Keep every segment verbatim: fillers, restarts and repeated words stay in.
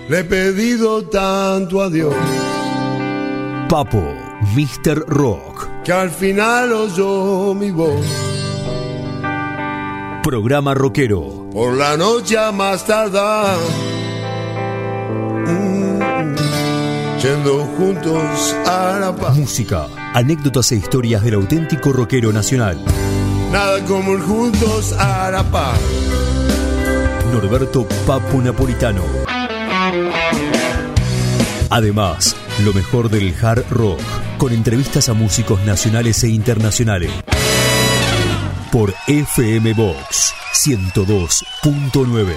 le he pedido tanto a Dios. Papo, míster Rock. Que al final oyó mi voz. Programa rockero. Por la noche a más tardar. Mm, yendo juntos a la paz. Música, anécdotas e historias del auténtico rockero nacional. Nada como el juntos a la paz. Norberto Papo Napolitano. Además, lo mejor del hard rock, con entrevistas a músicos nacionales e internacionales. Por F M Vox ciento dos punto nueve.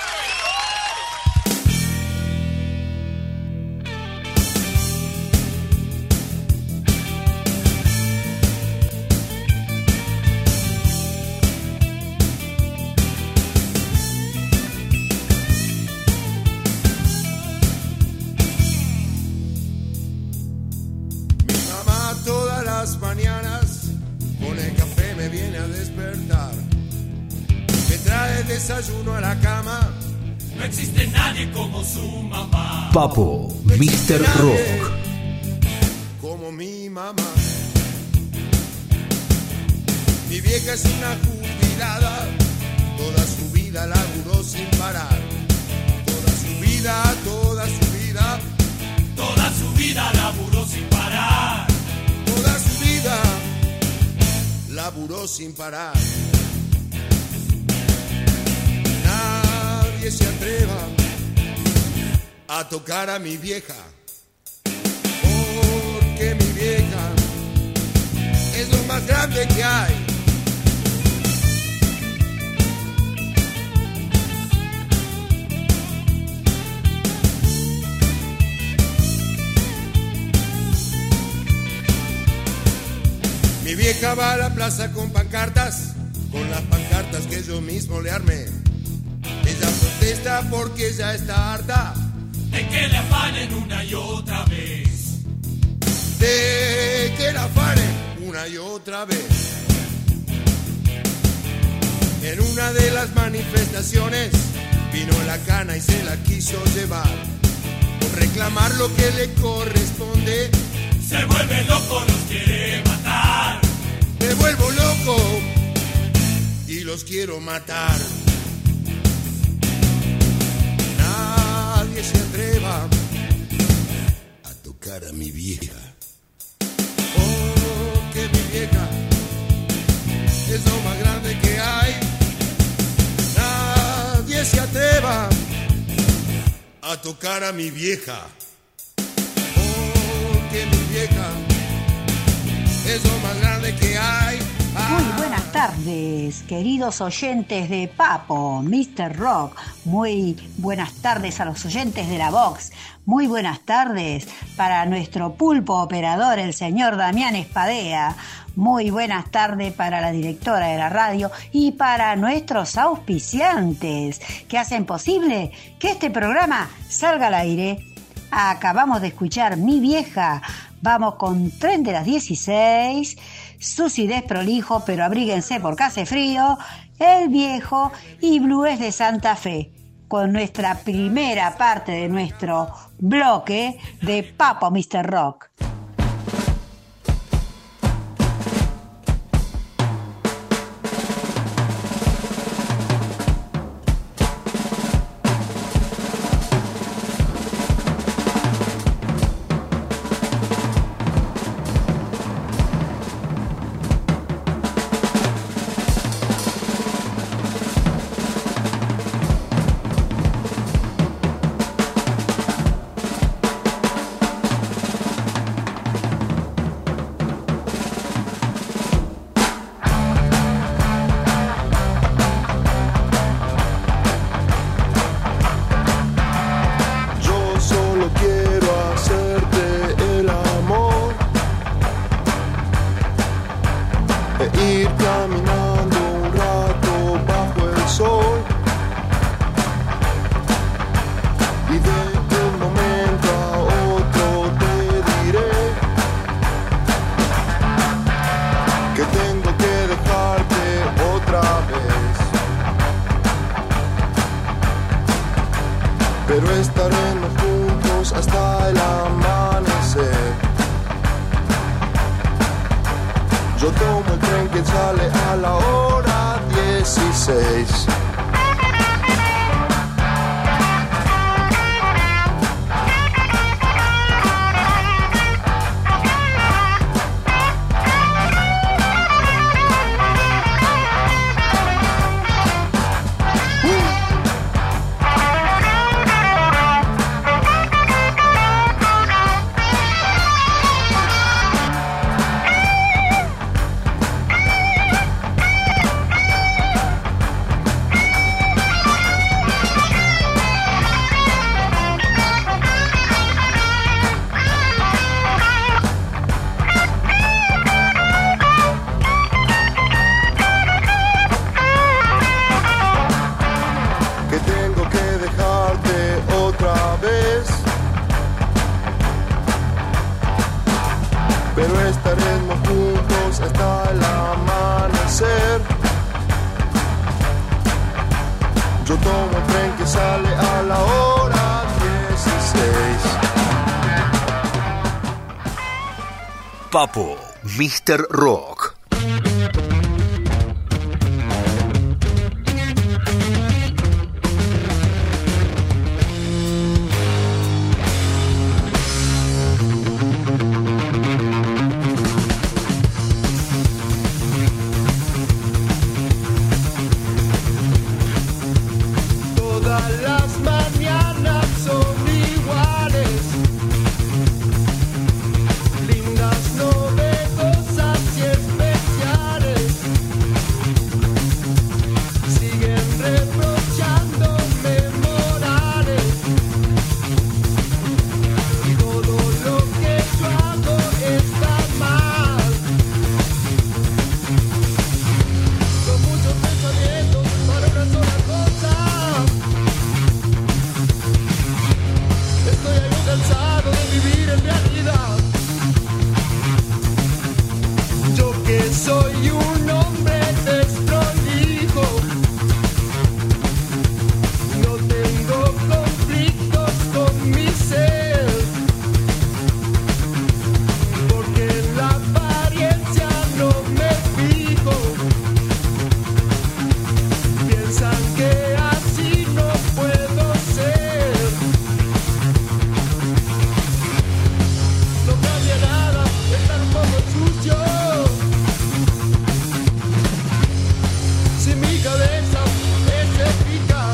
Papo, míster Rock. Como mi mamá. Mi vieja es una jubilada, toda su vida laburó sin parar. Toda su vida, toda su vida, toda su vida laburó sin parar. Toda su vida laburó sin parar. Nadie se atreva a tocar a mi vieja, porque mi vieja es lo más grande que hay. Mi vieja va a la plaza con pancartas, con las pancartas que yo mismo le armé. Ella protesta porque ya está harta de que la afanen una y otra vez. De que la afanen una y otra vez. En una de las manifestaciones vino la cana y se la quiso llevar. Por reclamar lo que le corresponde, se vuelve loco, los quiere matar. Me vuelvo loco y los quiero matar. Nadie se atreva a tocar a mi vieja, porque mi vieja es lo más grande que hay. Nadie se atreva a tocar a mi vieja, porque mi vieja es lo más grande que hay. Muy buenas tardes, queridos oyentes de Papo, míster Rock. Muy buenas tardes a los oyentes de la Vox. Muy buenas tardes para nuestro pulpo operador, el señor Damián Espadea. Muy buenas tardes para la directora de la radio y para nuestros auspiciantes que hacen posible que este programa salga al aire. Acabamos de escuchar Mi Vieja. Vamos con Tren de las dieciséis, Susi Desprolijo, pero abríguense porque hace frío, El Viejo y Blues de Santa Fe, con nuestra primera parte de nuestro bloque de Papo míster Rock. Pero esta estaremos juntos hasta el amanecer. Yo tomo el tren que sale a la hora dieciséis. Papo, míster Rock. Todas las mañanas son iguales, lindas, novedosas y especiales. Siguen reprochándome morales. Todo lo que yo hago está mal. Son muchos pensamientos para una sola cosa. Estoy algo cansado de vivir en realidad. Yo que soy un hombre desprolijo, no tengo conflictos con mi ser, porque en la apariencia no me fijo. Piensan que así no puedo ser. No cambia nada, estar un poco sucio. Si mi cabeza es eficaz.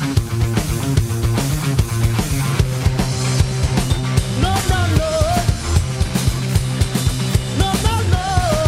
No, no, no. No, no, no.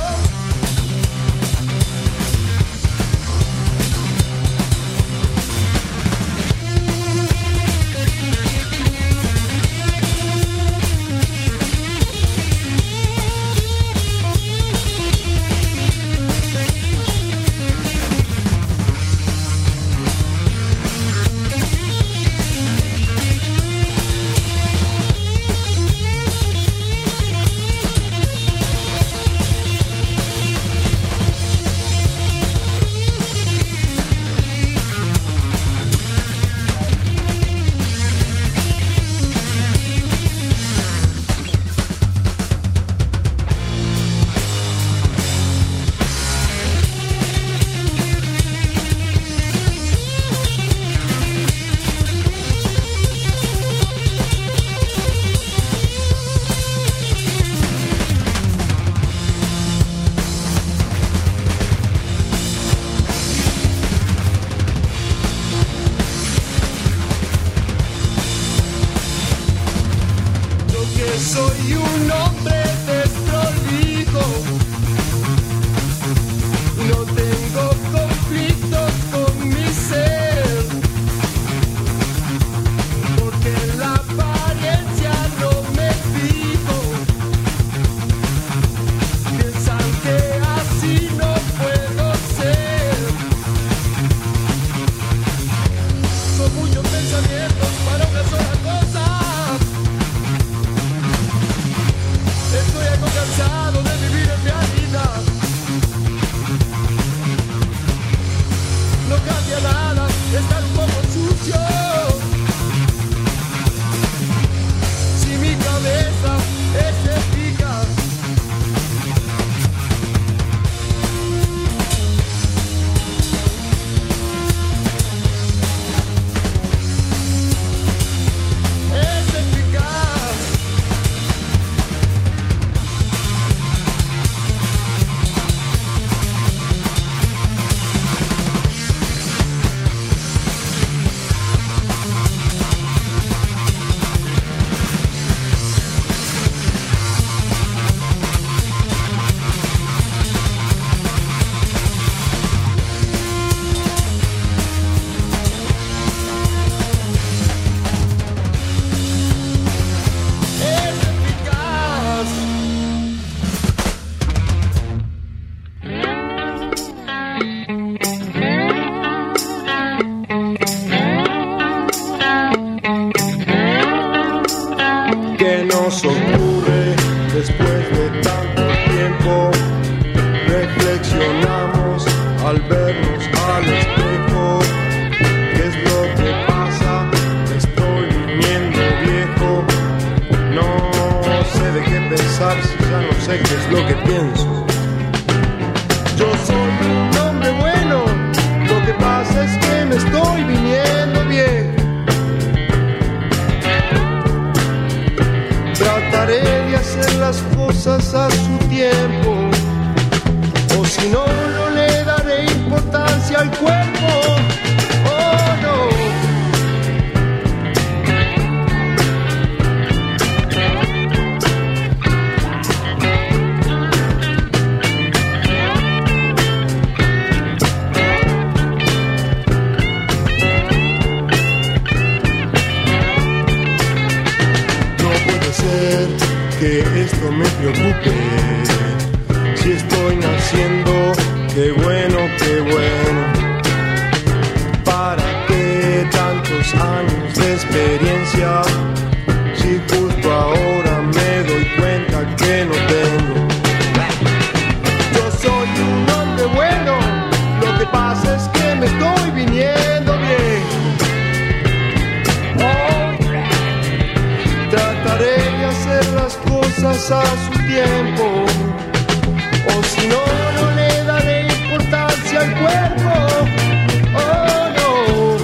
Yo que soy un hombre desprolijo, no tengo conflictos con mi ser, porque en la apariencia no me fijo. Piensan que así no puedo ser. Son muchos pensamientos para una sola cosa. que nos ocurre después de tanto tiempo. Reflexionamos al vernos al espejo. ¿Qué es lo que pasa? Estoy viniendo viejo. No sé de qué pensar si ya no sé qué es lo que pienso. Yo soy un hombre bueno, lo que pasa es que me estoy viniendo viejo. Trataré de hacer las cosas a su tiempo, o si no, no le daré importancia al cuerpo. Oh no. Que esto me preocupe, si estoy naciendo, qué bueno, qué bueno. ¿Para qué tantos años de experiencia, si justo ahora me doy cuenta que no tengo? Yo soy un hombre bueno, lo que pasa es que me estoy viniendo bien. Oh, trataré de hacer las cosas a su tiempo, o si no, no le daré importancia al cuerpo. Oh no.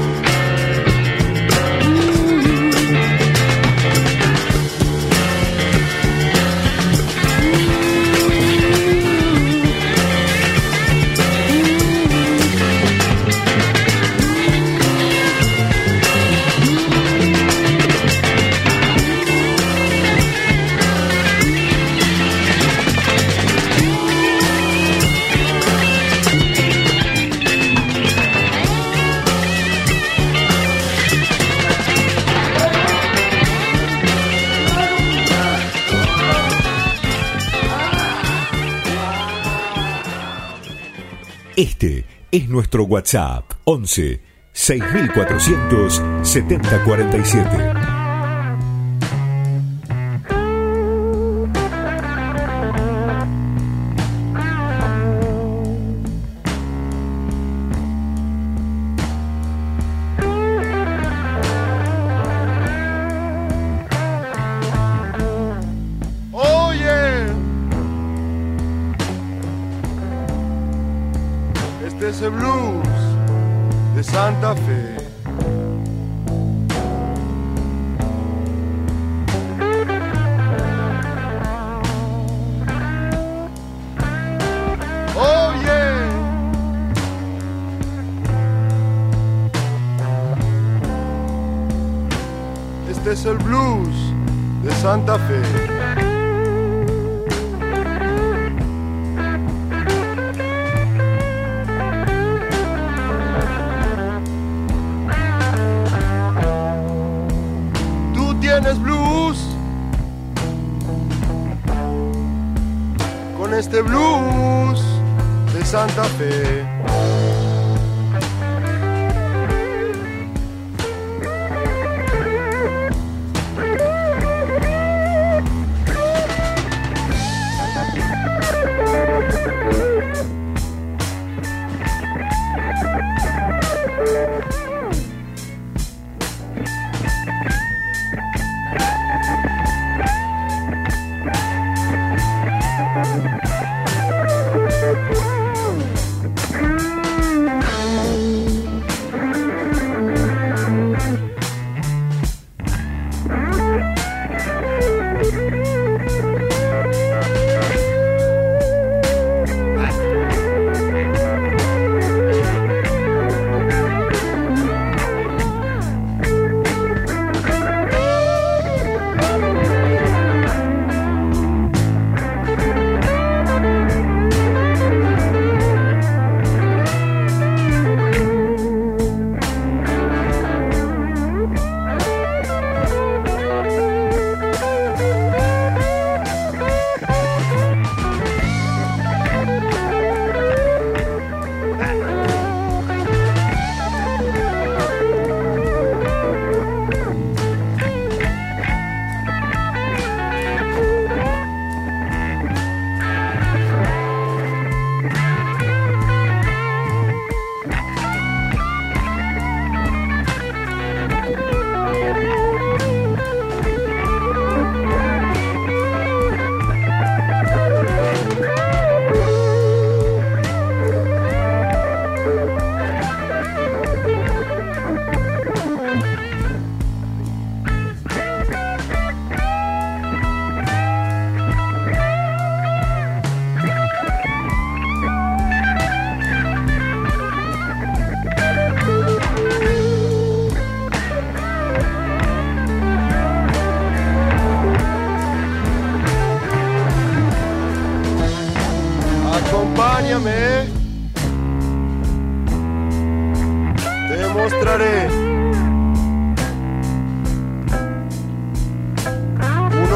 Este es nuestro WhatsApp once seis mil cuatrocientos setenta cuarenta y siete. Ese blues de Santa Fe. Oh yeah. Este es el blues de Santa Fe. ¿Tienes blues? Con este blues de Santa Fe.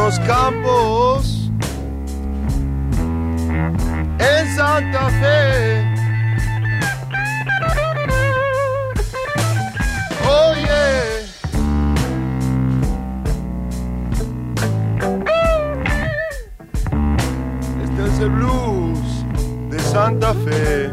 los campos, en Santa Fe. Oye, este es el blues de Santa Fe.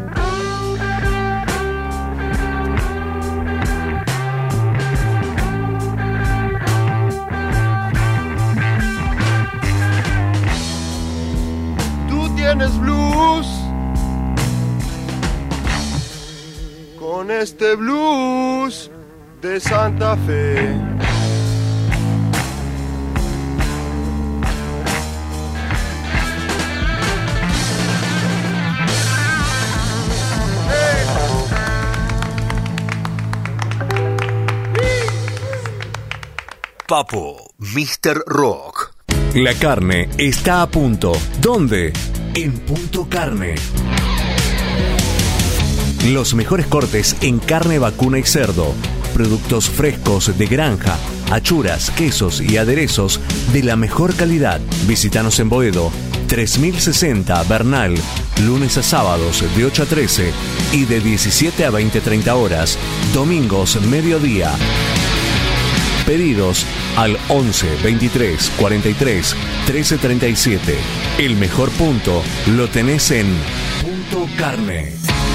Tienes blues con este blues de Santa Fe. Papo, míster Rock. La carne está a punto. ¿Dónde? En Punto Carne. Los mejores cortes en carne vacuna y cerdo. Productos frescos de granja, achuras, quesos y aderezos de la mejor calidad. Visítanos en Boedo, tres mil sesenta Bernal, lunes a sábados de ocho a trece y de diecisiete a veinte treinta horas, domingos mediodía. Pedidos al once veintitrés cuarenta y tres trece treinta y siete. El mejor punto lo tenés en Punto Carne.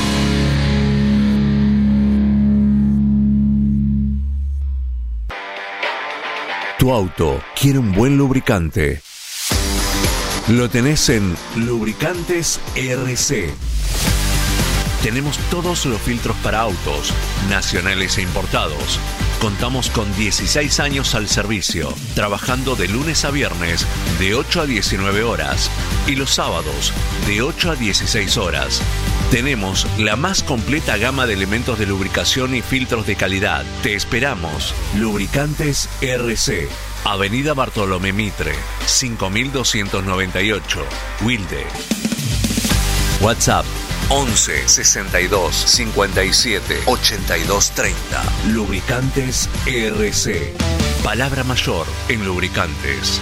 Tu auto quiere un buen lubricante. Lo tenés en Lubricantes R C. Tenemos todos los filtros para autos, nacionales e importados. Contamos con dieciséis años al servicio, trabajando de lunes a viernes de ocho a diecinueve horas y los sábados de ocho a dieciséis horas. Tenemos la más completa gama de elementos de lubricación y filtros de calidad. Te esperamos. Lubricantes R C. Avenida Bartolomé Mitre, cinco mil doscientos noventa y ocho, Wilde. WhatsApp once sesenta y dos cincuenta y siete ochenta y dos treinta. Lubricantes R C. Palabra mayor en lubricantes.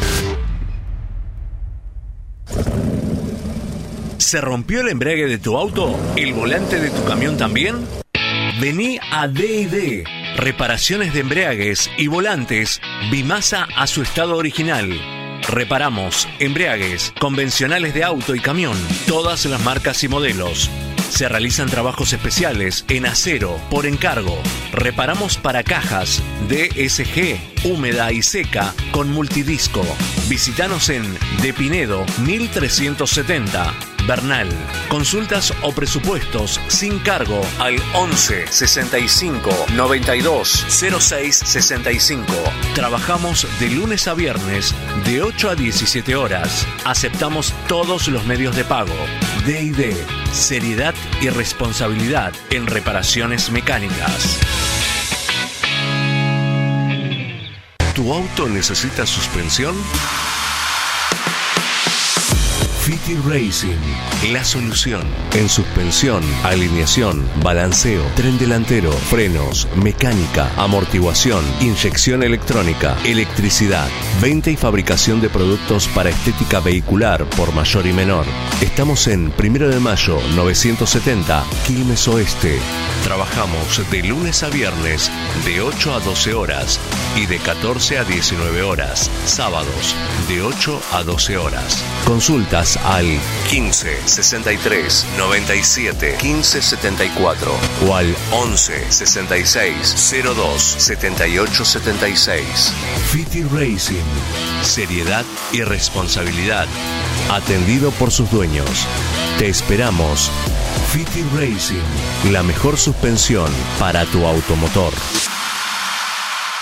¿Se rompió el embrague de tu auto? ¿El volante de tu camión también? Vení a D y D. Reparaciones de embragues y volantes. Bimasa a su estado original. Reparamos embragues convencionales de auto y camión, todas las marcas y modelos. Se realizan trabajos especiales en acero por encargo. Reparamos para cajas D S G, húmeda y seca con multidisco. Visítanos en De Pinedo mil trescientos setenta, Bernal. Consultas o presupuestos sin cargo al once sesenta y cinco noventa y dos cero seis sesenta y cinco. Trabajamos de lunes a viernes de ocho a diecisiete horas. Aceptamos todos los medios de pago. D y D, seriedad y responsabilidad en reparaciones mecánicas. ¿Tu auto necesita suspensión? Fiti Racing, la solución en suspensión, alineación, balanceo, tren delantero, frenos, mecánica, amortiguación, inyección electrónica, electricidad, venta y fabricación de productos para estética vehicular por mayor y menor. Estamos en Primero de Mayo novecientos setenta, Quilmes Oeste. Trabajamos de lunes a viernes de ocho a doce horas y de catorce a diecinueve horas, sábados de ocho a doce horas. Consultas al quince sesenta y tres noventa y siete quince setenta y cuatro o al once sesenta y seis cero dos setenta y ocho setenta y seis. Fiti Racing, seriedad y responsabilidad, atendido por sus dueños. Te esperamos. Fiti Racing, la mejor suspensión para tu automotor.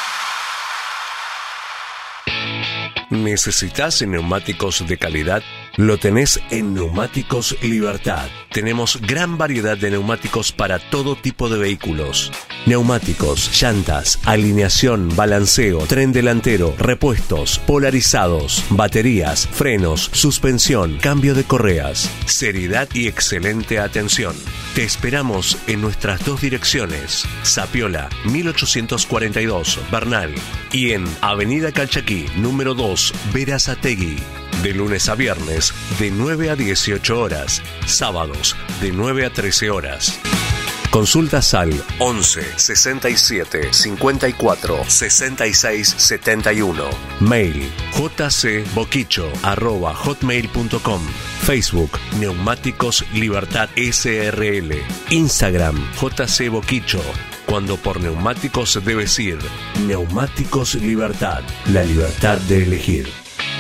¿Necesitas neumáticos de calidad? lo tenés en Neumáticos Libertad. Tenemos gran variedad de neumáticos para todo tipo de vehículos. Neumáticos, llantas, alineación, balanceo, tren delantero, repuestos, polarizados, baterías, frenos, suspensión, cambio de correas. Seriedad y excelente atención. Te esperamos en nuestras dos direcciones, Zapiola mil ochocientos cuarenta y dos, Bernal, y en Avenida Calchaquí, número dos, Berazategui. De lunes a viernes, de nueve a dieciocho horas. Sábados, de nueve a trece horas. Consultas al once sesenta y siete cincuenta y cuatro sesenta y seis setenta y uno. Mail jcboquicho arroba hotmail punto com. Facebook Neumáticos Libertad S R L. Instagram jcboquicho. Cuando por neumáticos debes ir. Neumáticos Libertad. La libertad de elegir.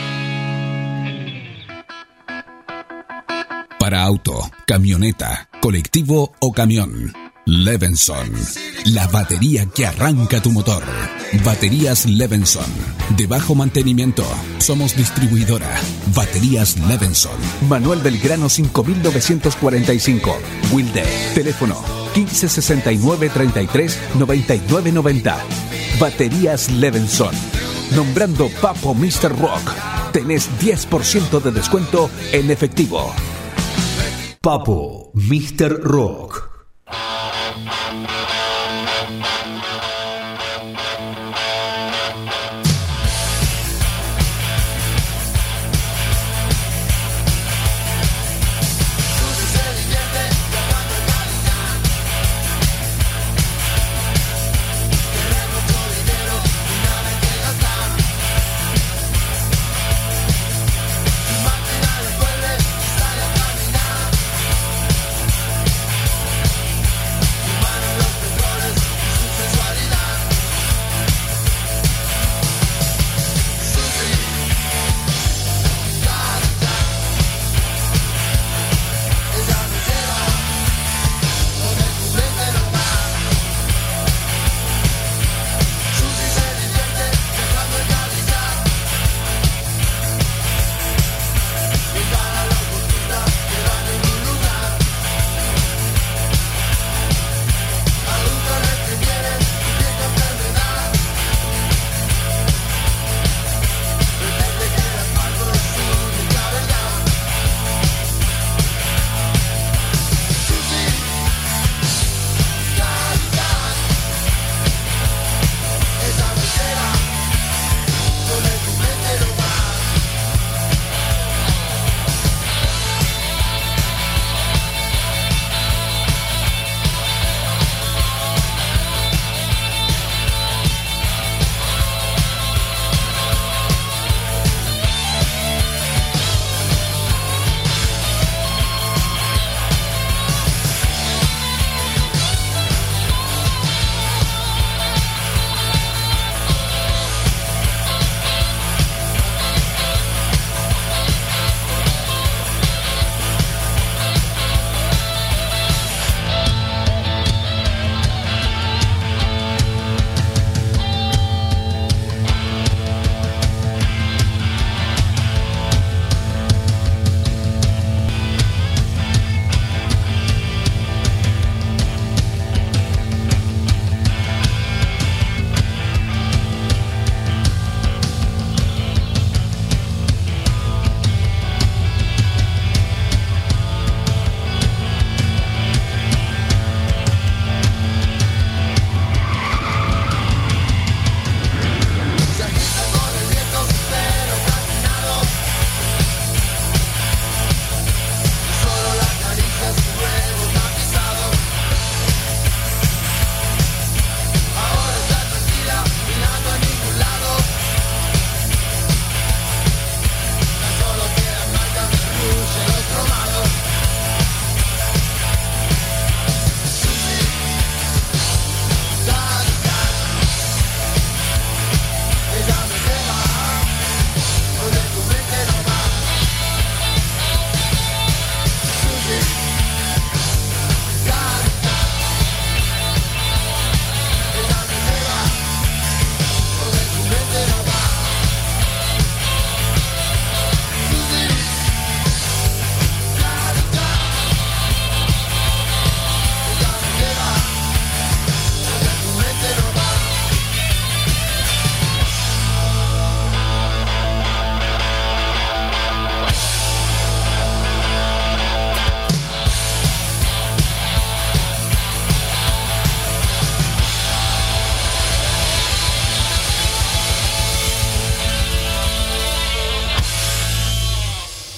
Para auto, camioneta, colectivo o camión. Levenson, la batería que arranca tu motor. Baterías Levenson, de bajo mantenimiento. Somos distribuidora. Baterías Levenson. Manuel Belgrano cinco mil novecientos cuarenta y cinco. Wilde. Teléfono quince sesenta y nueve treinta y tres noventa y nueve noventa. Baterías Levenson. Nombrando Papo mister Rock, tenés diez por ciento de descuento en efectivo. Papo mister Rock.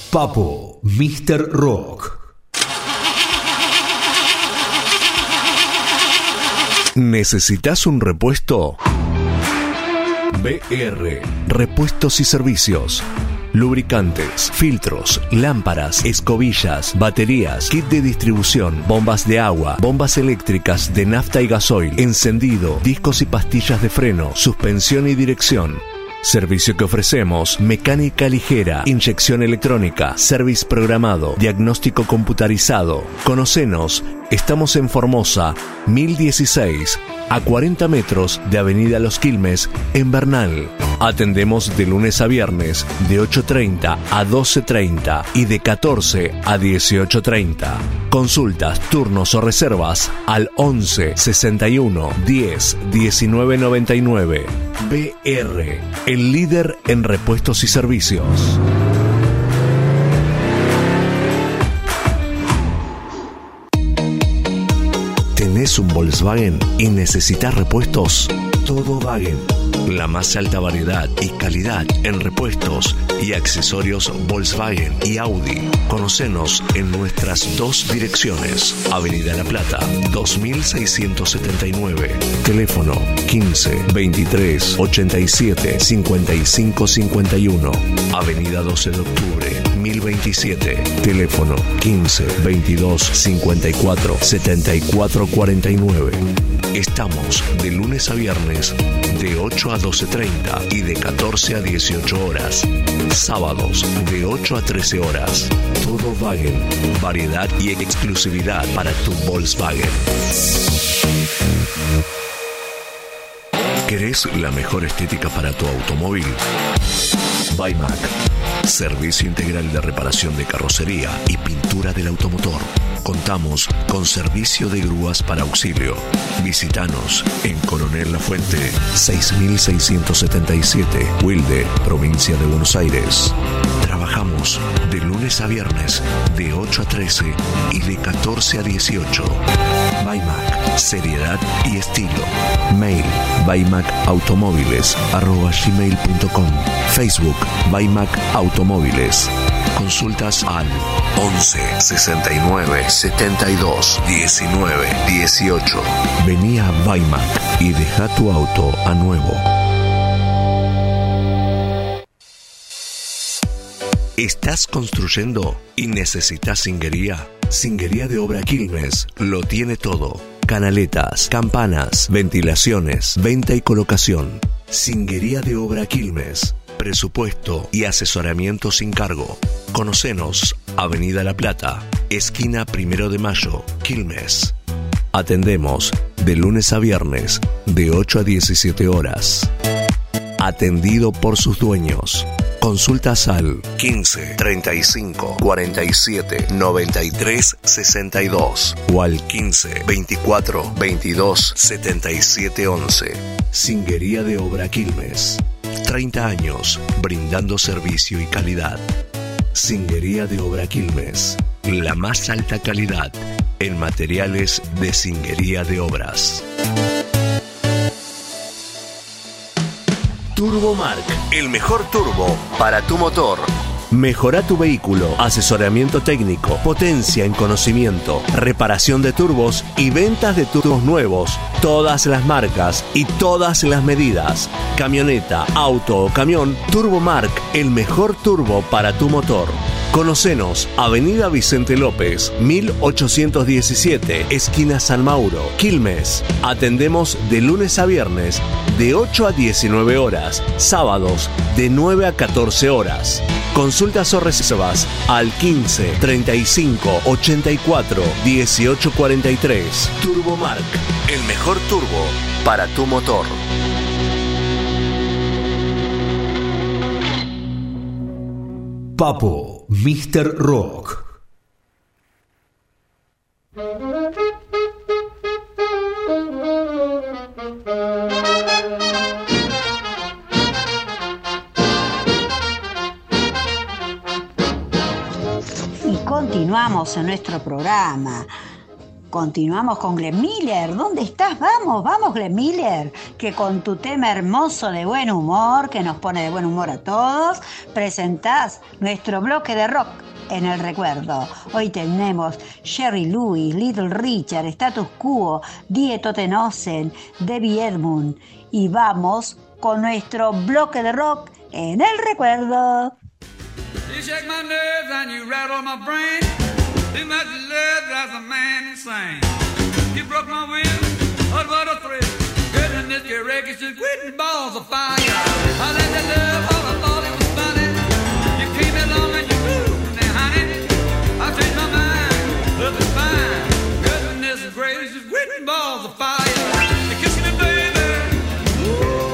Papo, míster Rock. ¿Necesitas un repuesto? B R, Repuestos y Servicios. Lubricantes, filtros, lámparas, escobillas, baterías, kit de distribución, bombas de agua, bombas eléctricas de nafta y gasoil, encendido, discos y pastillas de freno, suspensión y dirección. Servicio que ofrecemos: mecánica ligera, inyección electrónica, service programado, diagnóstico computarizado. Conocenos, estamos en Formosa, mil dieciséis, a cuarenta metros de Avenida Los Quilmes, en Bernal. Atendemos de lunes a viernes, de ocho treinta a doce treinta y de catorce a dieciocho treinta. Consultas, turnos o reservas al once sesenta y uno diez diecinueve noventa y nueve. B R, el líder en repuestos y servicios. ¿Tenés un Volkswagen y necesitas repuestos? Todo Wagen. La más alta variedad y calidad en repuestos y accesorios Volkswagen y Audi. Conocenos en nuestras dos direcciones: Avenida La Plata, dos mil seiscientos setenta y nueve. Teléfono quince veintitrés ochenta y siete cincuenta y cinco cincuenta y uno. Avenida doce de octubre, mil veintisiete. Teléfono quince veintidós cincuenta y cuatro setenta y cuatro cuarenta y nueve. Estamos de lunes a viernes de ocho a doce treinta y de catorce a dieciocho horas. Sábados de ocho a trece horas. Todo Wagen. Variedad y exclusividad para tu Volkswagen. ¿Querés la mejor estética para tu automóvil? Baimac. Servicio integral de reparación de carrocería y pintura del automotor. Contamos con servicio de grúas para auxilio. Visítanos en Coronel Lafuente, seis mil seiscientos setenta y siete, Wilde, provincia de Buenos Aires. Trabajamos de lunes a viernes, de ocho a trece y de catorce a dieciocho. Baimac, seriedad y estilo. Mail, baimacautomóviles arroba gmail punto com. Facebook, Baimac Automóviles. Consultas al once sesenta y nueve setenta y dos diecinueve dieciocho. Vení a Baimac y deja tu auto a nuevo. ¿Estás construyendo y necesitas singuería? Singuería de Obra Quilmes lo tiene todo. Canaletas, campanas, ventilaciones, venta y colocación. Singuería de Obra Quilmes. Presupuesto y asesoramiento sin cargo. Conocenos, Avenida La Plata, esquina Primero de Mayo, Quilmes. Atendemos de lunes a viernes, de ocho a diecisiete horas. Atendido por sus dueños. Consultas al quince treinta y cinco cuarenta y siete noventa y tres sesenta y dos o al quince veinticuatro veintidós setenta y siete once. Singuería de Obra Quilmes. treinta años brindando servicio y calidad. Singuería de Obra Quilmes. La más alta calidad en materiales de singuería de obras. Turbomark, el mejor turbo para tu motor. Mejora tu vehículo, asesoramiento técnico, potencia en conocimiento, reparación de turbos y ventas de turbos nuevos. Todas las marcas y todas las medidas. Camioneta, auto o camión, Turbomark, el mejor turbo para tu motor. Conocenos, Avenida Vicente López, mil ochocientos diecisiete, esquina San Mauro, Quilmes. Atendemos de lunes a viernes, de ocho a diecinueve horas, sábados de nueve a catorce horas. Consultas o reservas al quince treinta y cinco ochenta y cuatro dieciocho cuarenta y tres. Turbomark, el mejor turbo para tu motor. Papo, míster Rock. Y continuamos en nuestro programa. Continuamos con Glenn Miller. ¿Dónde estás? Vamos, vamos Glenn Miller, que con tu tema hermoso de buen humor, que nos pone de buen humor a todos, presentás nuestro bloque de rock en el recuerdo. Hoy tenemos Jerry Lewis, Little Richard, Status Quo, Die Totenhausen, Debbie Edmund, y vamos con nuestro bloque de rock en el recuerdo. You shake my nerves and you rattle my brain. Too much love drives a man insane. You broke my will, oh what a thrill. Goodness, your wreckage is quitting balls of fire. I let that love, all I thought it was funny. You came along and you moved, now honey, I changed my mind, love is fine. Goodness gracious, quitting balls of fire. You kissing me, baby. Ooh,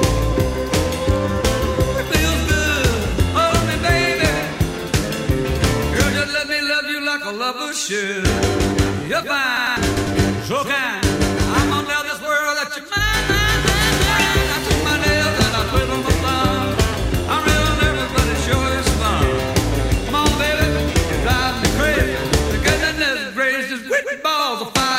it feels good. Hold me, baby. Girl, just let me love you like a lover should. You're fine, so kind. I'm gonna tell this world that you're mine, mine, mine, mine. I took my nails and I twiddle my thumb. I'm real nervous, but it sure is fun. Come on, baby, you drive me crazy. The goodness gracious, with balls of fire.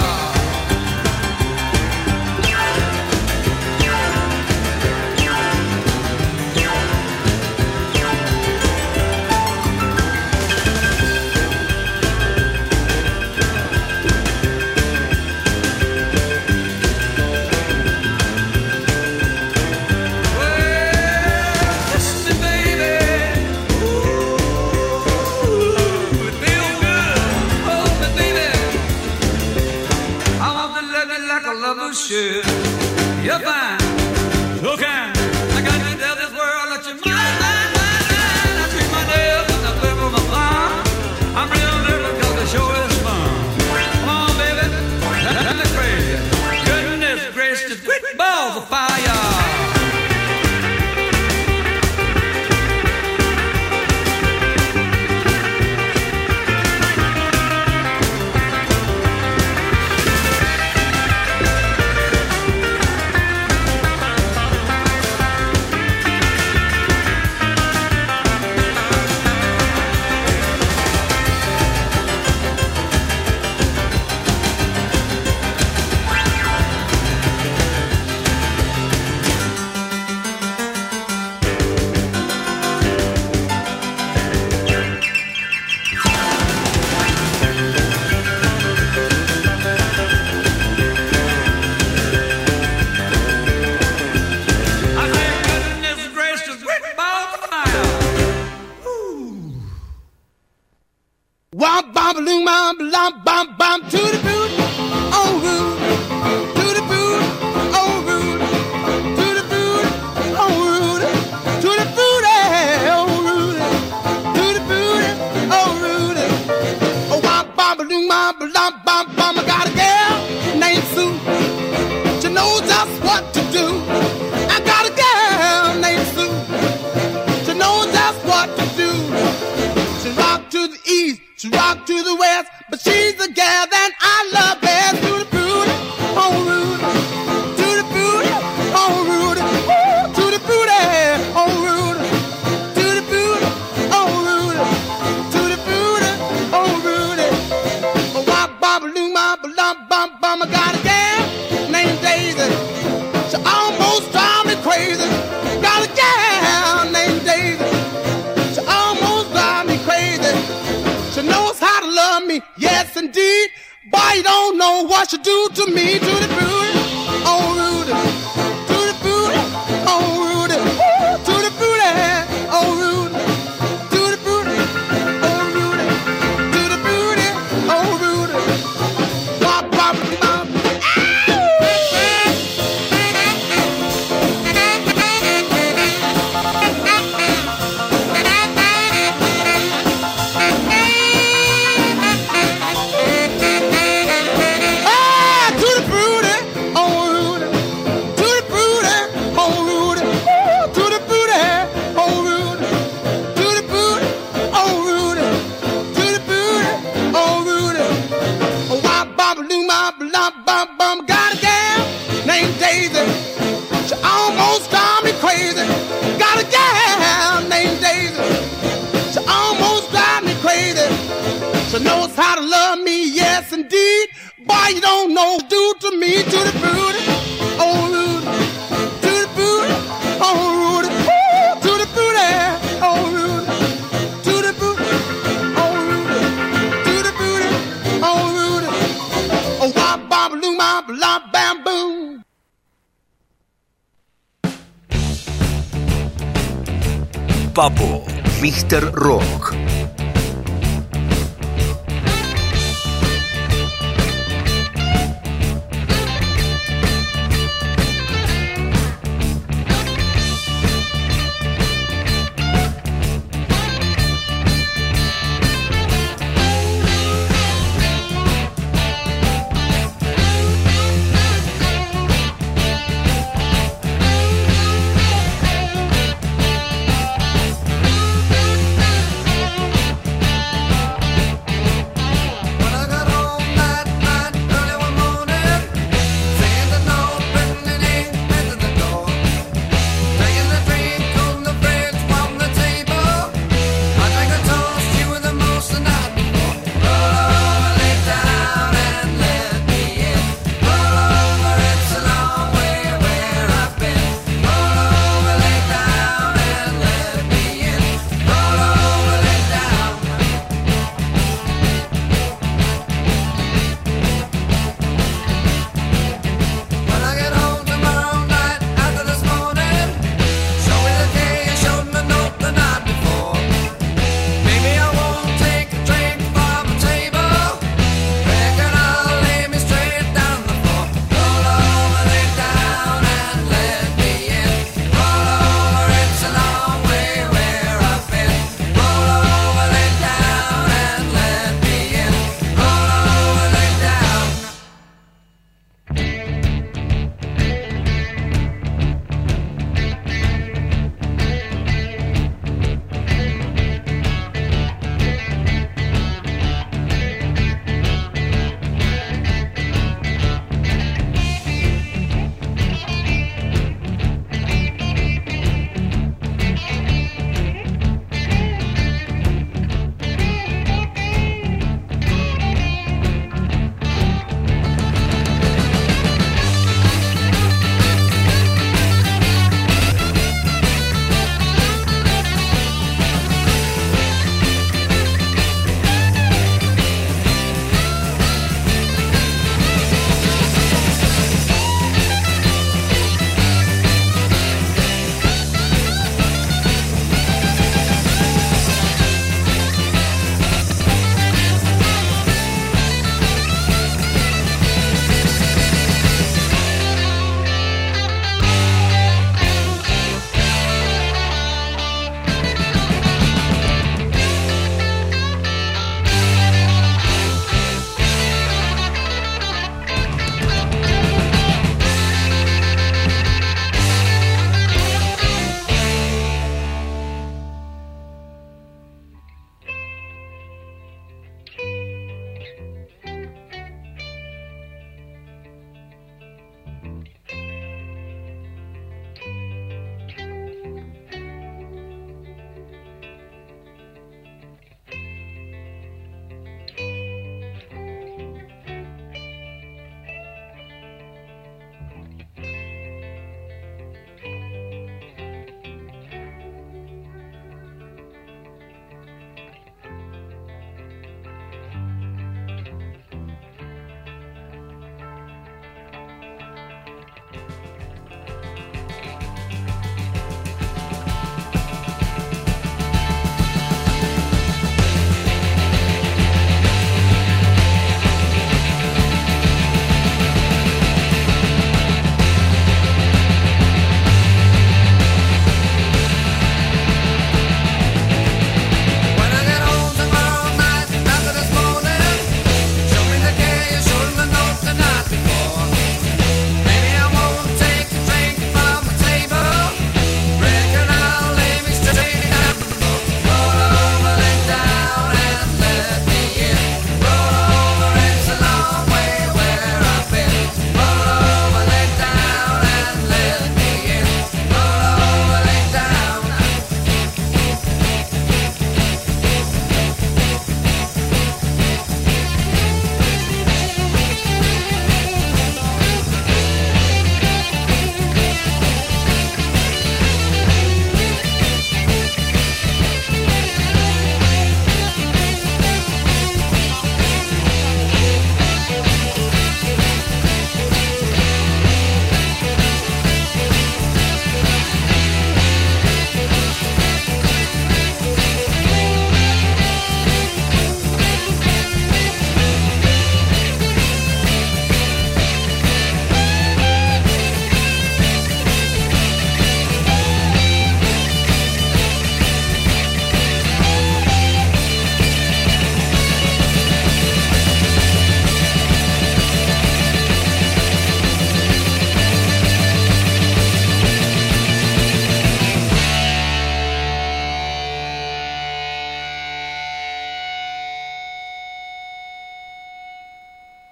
Should. You're fine, so kind. I got to tell this world that you're mine, mine, mine, mine. I treat my nails and I quiver my thumb. I'm real nervous cause the show is fun. Come on, baby, that's crazy. Goodness gracious, quick balls of fire. you don't know, do to me, to the booty, oh Rudy, to the booty, oh Rudy, ooh, to the booty, oh Rudy, to the booty, oh Rudy, to the booty, oh Rudy, oh wop bop loo ma blah bam boom. Papo, mister Rock.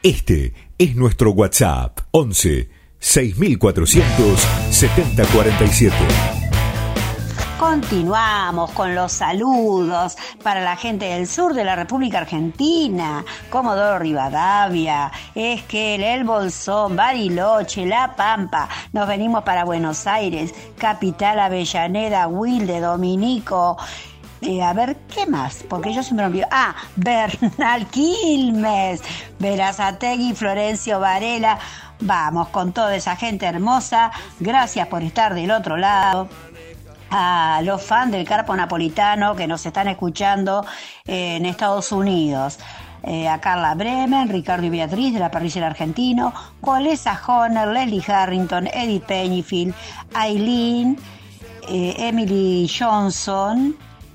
Este es nuestro WhatsApp once seis mil cuatrocientos setenta cuarenta y siete. Continuamos con los saludos para la gente del sur de la República Argentina, Comodoro Rivadavia, Esquel, El Bolsón, Bariloche, La Pampa. Nos venimos para Buenos Aires, Capital, Avellaneda, Wilde, Dominico. Eh, a ver, ¿qué más? Porque yo siempre me olvido. Ah, Bernal, Quilmes, Berazategui, Florencio Varela. Vamos con toda esa gente hermosa. Gracias por estar del otro lado. A los fans del Carpo Napolitano que nos están escuchando eh, en Estados Unidos. Eh, a Carla Bremen, Ricardo y Beatriz de la Parrilla del Argentino, Colesa Horner, Leslie Harrington, Edith Pennyfield, Aileen, eh, Emily Johnson,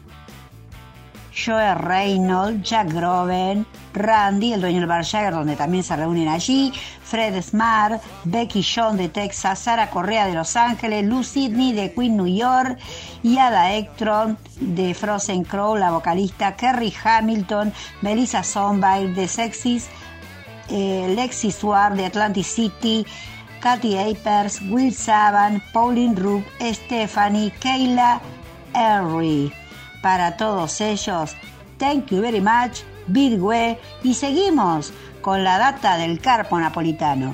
Joe Reynolds, Jack Groven, Randy, el dueño del Bar Jagger, donde también se reúnen allí, Fred Smart, Becky John de Texas, Sara Correa de Los Ángeles, Lou Sidney de Queen, New York, y Ada Ekstrom de Frozen Crow, la vocalista, Kerry Hamilton, Melissa Sonbair de Sexys, eh, Lexi Swart de Atlantic City, Katy Apers, Will Saban, Pauline Rupp, Stephanie, Kayla Henry. Para todos ellos, thank you very much, Birgue, y seguimos con la data del Carpo Napolitano.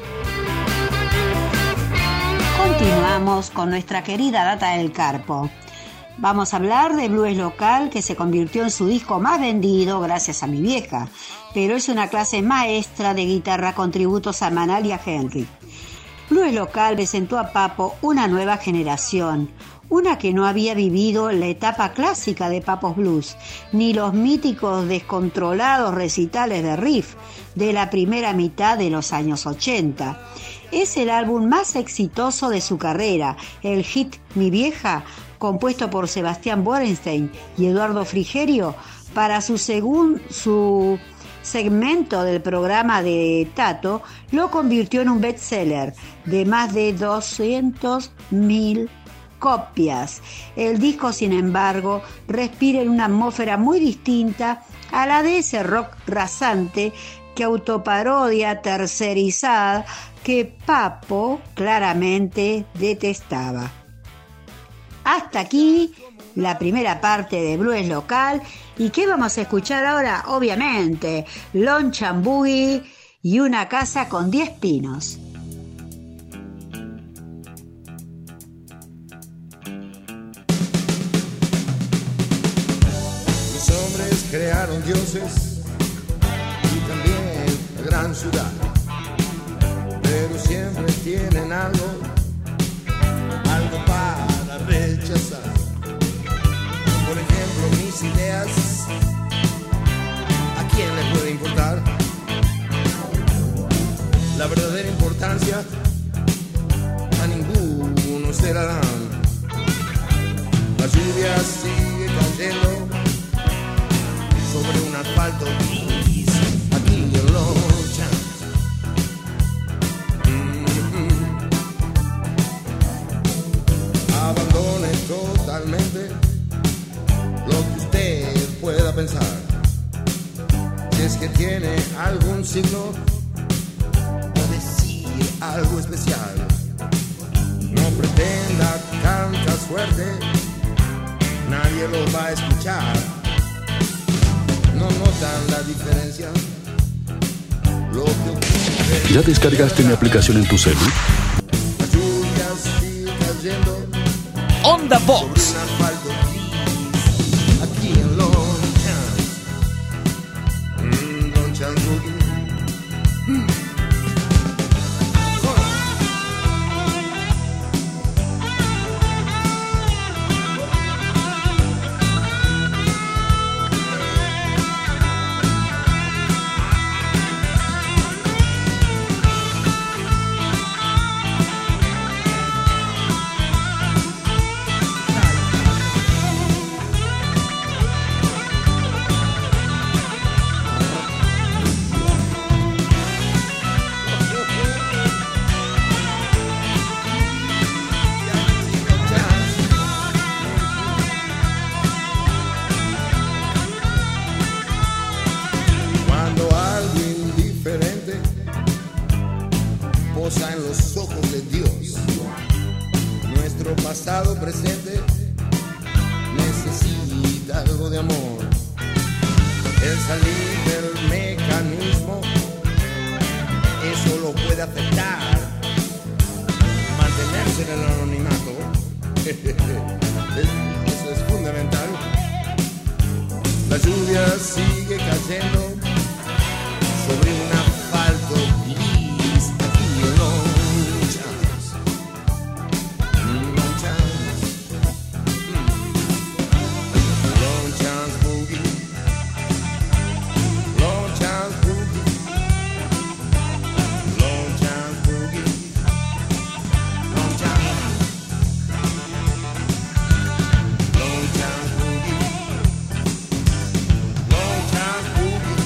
Continuamos con nuestra querida data del Carpo. Vamos a hablar de Blues Local, que se convirtió en su disco más vendido gracias a mi vieja, pero es una clase maestra de guitarra con tributos a Manal y a Henry. Blues Local presentó a Papo una nueva generación, una que no había vivido la etapa clásica de Papos Blues, ni los míticos descontrolados recitales de riff de la primera mitad de los años ochenta. Es el álbum más exitoso de su carrera, el hit Mi Vieja, compuesto por Sebastián Borenstein y Eduardo Frigerio, para su, segun, su segmento del programa de Tato, lo convirtió en un bestseller de más de doscientas mil copias. El disco, sin embargo, respira en una atmósfera muy distinta a la de ese rock rasante que autoparodia tercerizada que Papo claramente detestaba. Hasta aquí la primera parte de Blues Local. ¿Y qué vamos a escuchar ahora? Obviamente, Lonesome Boogie y Una casa con diez pinos. Crearon dioses y también la gran ciudad, pero siempre tienen algo, algo para rechazar. Por ejemplo, mis ideas, ¿a quién le puede importar? La verdadera importancia a ninguno se la dan. La lluvia sigue cayendo sobre un asfalto gris, aquí en Lonesome. Mm-hmm. Abandone totalmente lo que usted pueda pensar. Si es que tiene algún signo o decir algo especial, no pretenda cantar fuerte, nadie lo va a escuchar. No notan la diferencia. Lo que ocurre. ¿Ya descargaste mi aplicación en tu celu? La lluvia sigue cayendo. Onda Box. Aquí en Lonesome. Mm, Lonesome Boogie. Mm. posa en los ojos de Dios. Nuestro pasado presente necesita algo de amor. El salir del mecanismo, eso lo puede afectar. Mantenerse en el anonimato, eso es fundamental. La lluvia sigue cayendo sobre un asfalto gris. Aquí no chance, no chance, long chance boogie, long chance boogie, long chance boogie, long chance, long chance boogie, long chance boogie.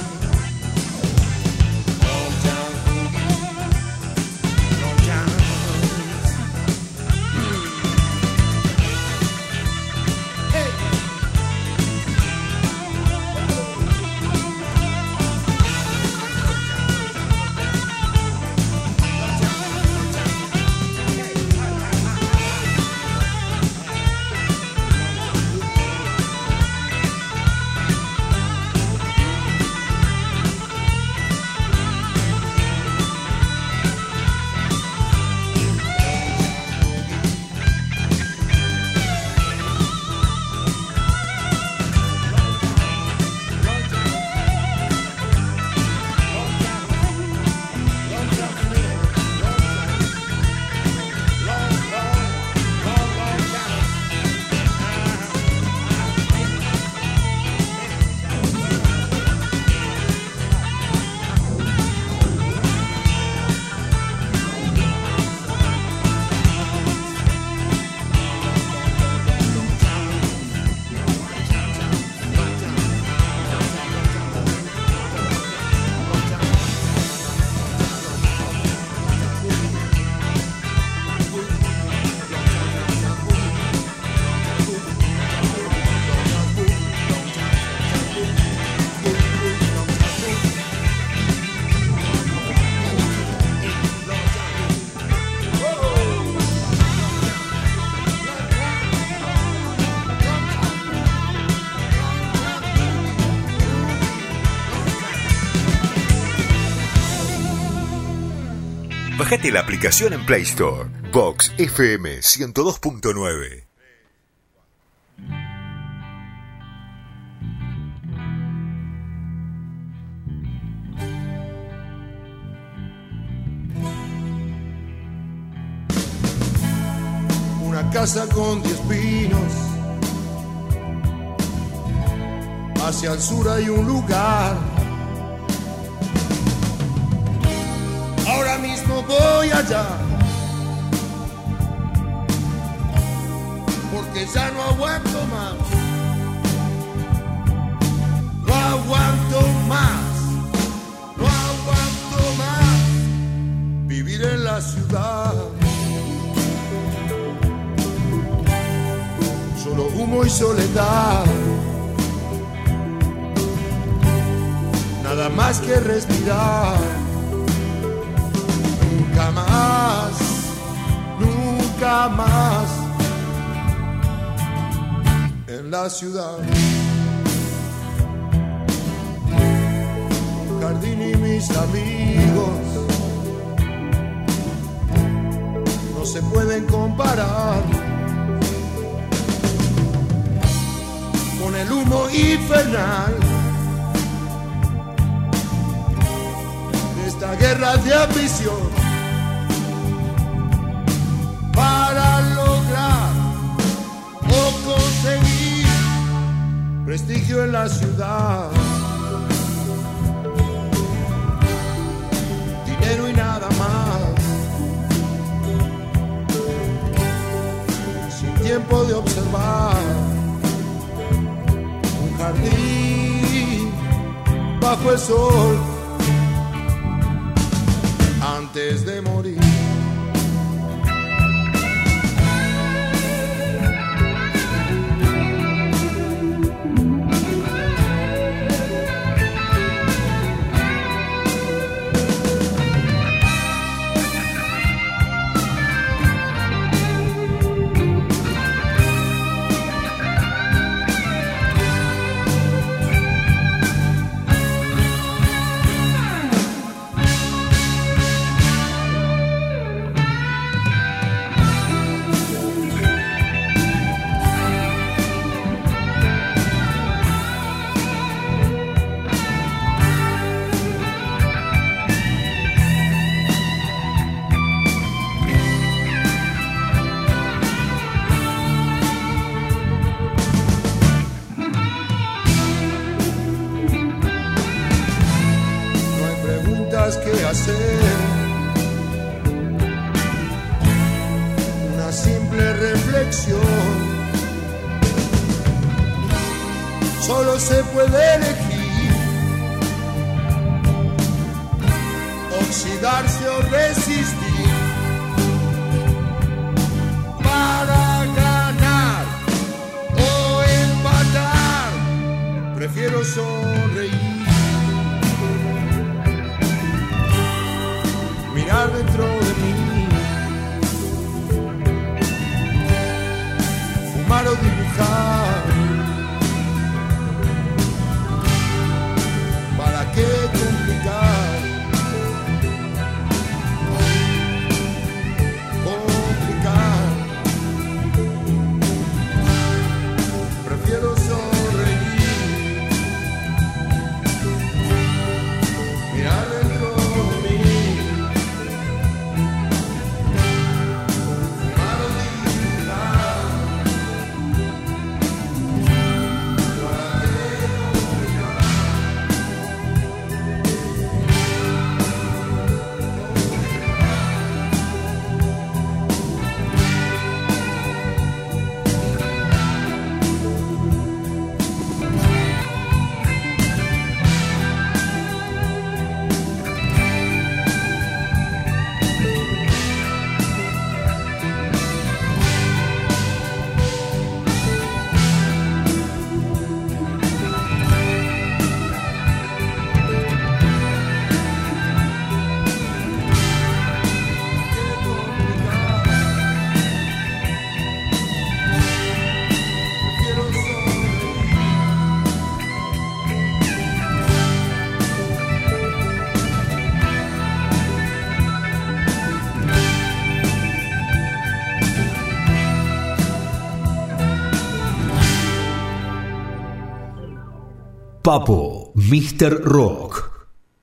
Bájate la aplicación en Play Store. Vox F M ciento dos punto nueve. Una casa con diez pinos, hacia el sur hay un lugar. Ahora mismo voy allá, porque ya no aguanto más. No aguanto más, no aguanto más vivir en la ciudad. Solo humo y soledad, nada más que respirar. Nunca más, nunca más en la ciudad. Un jardín y mis amigos no se pueden comparar con el humo infernal de esta guerra de ambición. Para lograr o conseguir prestigio en la ciudad, dinero y nada más, sin tiempo de observar un jardín bajo el sol antes de morir. más que hacer. Una simple reflexión. Solo se puede elegir oxidarse o resistir. Para ganar o empatar, prefiero sonreír. Mirar dentro de mí. Fumar o dibujar. ¿Para qué complicar? Complicar. Prefiero sonreír. Mirar dentro de mí. Fumar o dibujar. ¿Para qué complicar? Papo, míster Rock.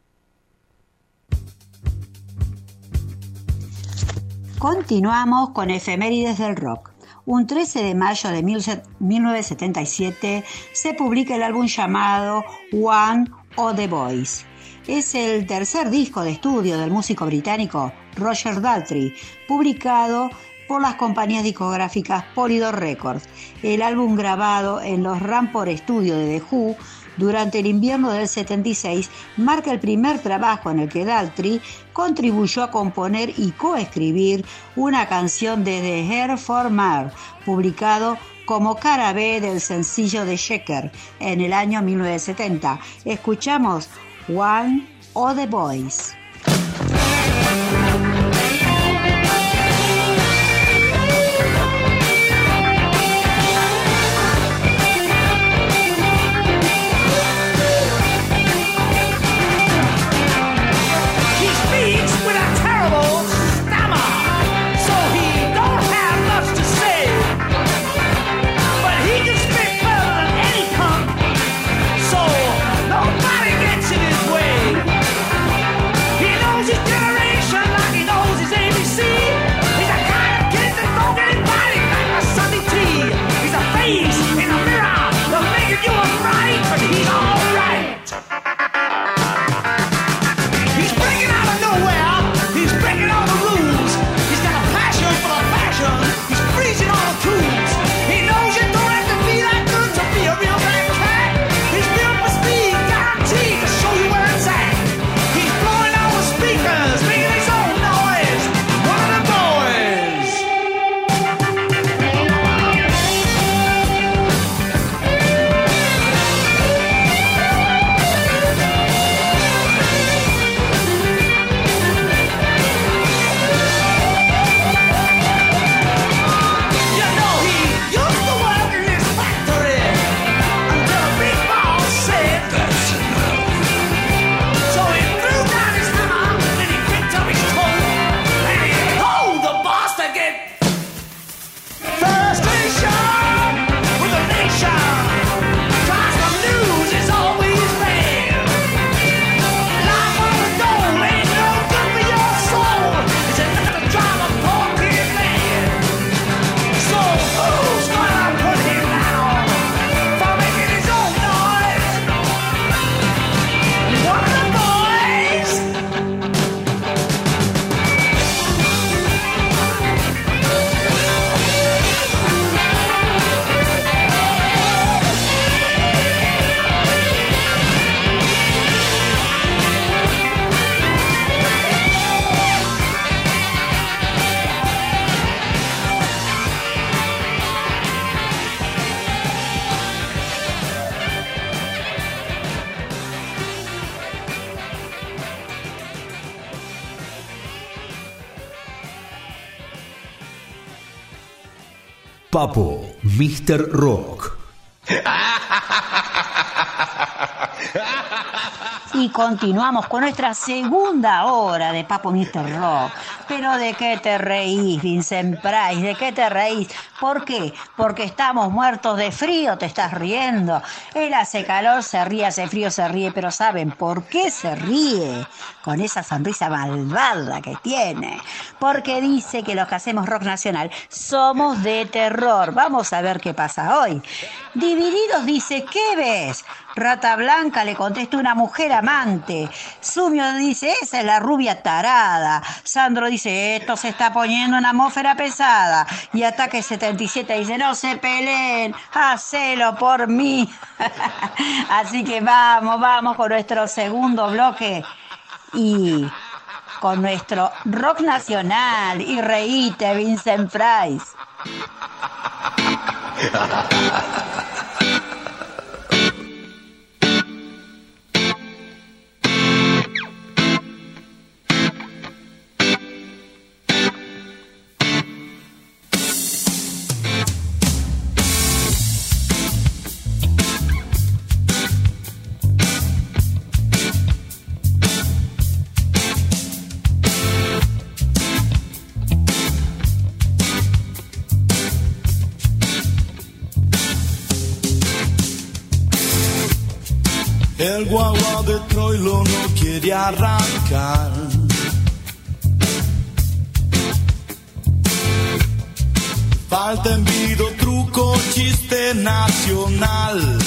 Continuamos con efemérides del rock. Un trece de mayo de mil novecientos setenta y siete se publica el álbum llamado One of the Boys. Es el tercer disco de estudio del músico británico Roger Daltrey, publicado por las compañías discográficas Polydor Records. El álbum, grabado en los Rampart Studios de The Who durante el invierno del setenta y seis, marca el primer trabajo en el que Daltrey contribuyó a componer y coescribir una canción de The Air for Mar, publicado como cara B del sencillo de Shaker en el año mil novecientos setenta. Escuchamos One of the Boys. Nobody gets in his way. He knows his generation. Papo, míster Rock. Y continuamos con nuestra segunda hora de Papo míster Rock. Pero ¿de qué te reís, Vincent Price? ¿De qué te reís? ¿Por qué? Porque estamos muertos de frío, te estás riendo. Él hace calor, se ríe, hace frío, se ríe. Pero ¿saben por qué se ríe? Con esa sonrisa malvada que tiene. Porque dice que los que hacemos rock nacional somos de terror. Vamos a ver qué pasa hoy. Divididos dice, ¿qué ves? Rata Blanca le contesta una mujer amante. Sumio dice, esa es la rubia tarada. Sandro dice, esto se está poniendo una atmósfera pesada. Y Ataque setenta y siete dice, no se peleen, hacelo por mí. Así que vamos, vamos con nuestro segundo bloque. Y con nuestro rock nacional. Y reíte, Vincent Price. El guagua de Troilo no quiere arrancar. Falta envido, truco, chiste nacional.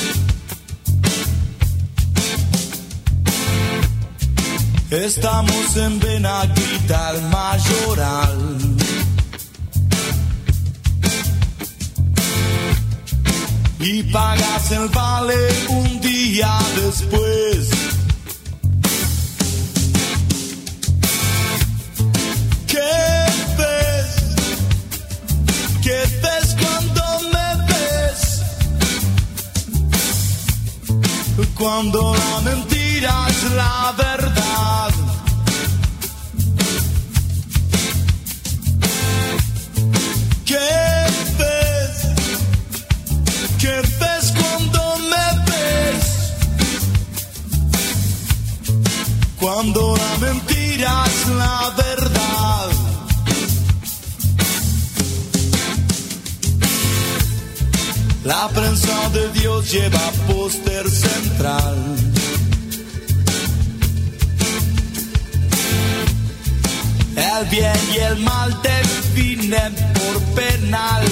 Estamos en Benaguita, el Mayoral. Y pagas el vale un día después. ¿Qué ves? ¿Qué ves cuando me ves? Cuando la mentira es la verdad. ¿Qué ves? ¿Qué ves cuando me ves? Cuando la mentira es la verdad. La prensa de Dios lleva póster central. El bien y el mal definen por penal.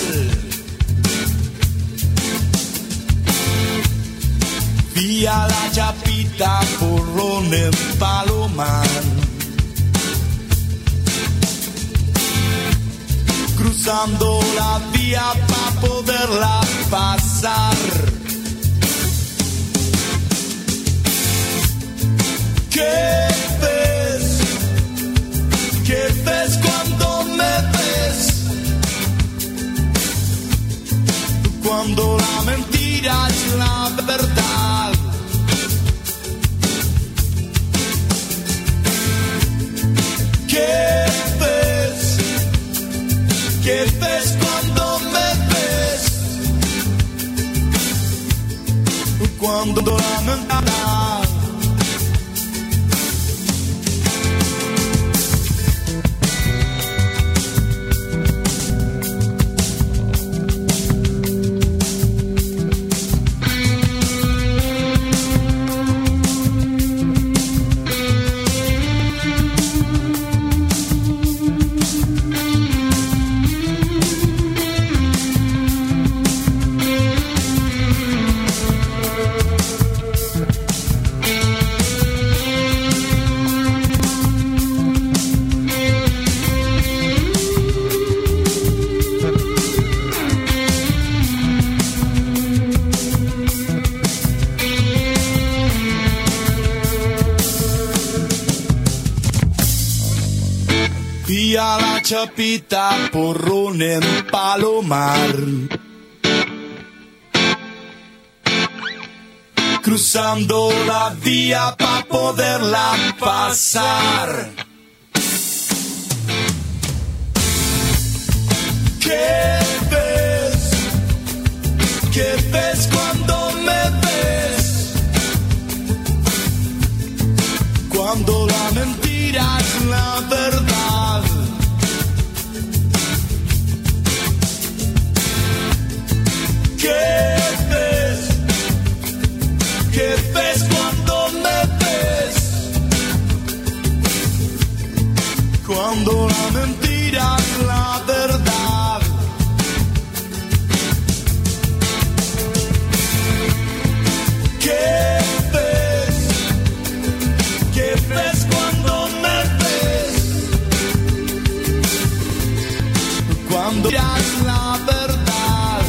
Vía la Chapita, Porrón en Palomar. Cruzando la vía para poderla pasar. ¿Qué ves? ¿Qué ves cuando me ves? Cuando la mentira es la verdad. ¿Qué ves? ¿Qué ves cuando me ves? Cuando la mentira. Vía la Chapita, Porrón en Palomar. Cruzando la vía para poderla pasar. ¿Qué ves? ¿Qué ves cuando me ves? Cuando la mentira es la verdad. ¿Qué ves? ¿Qué ves cuando me ves? Cuando la mentira es la verdad. ¿Qué ves? ¿Qué ves cuando me ves? Cuando miras la verdad.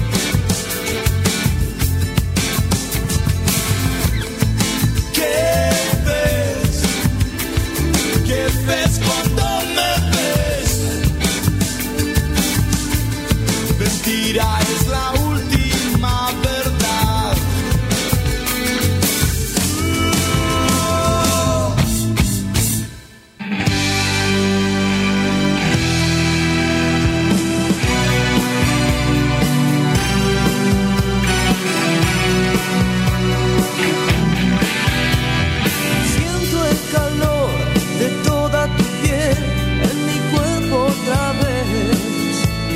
¿Qué ves? ¿Qué ves cuando me ves? Mentira es la última verdad. Siento el calor de toda tu piel en mi cuerpo otra vez.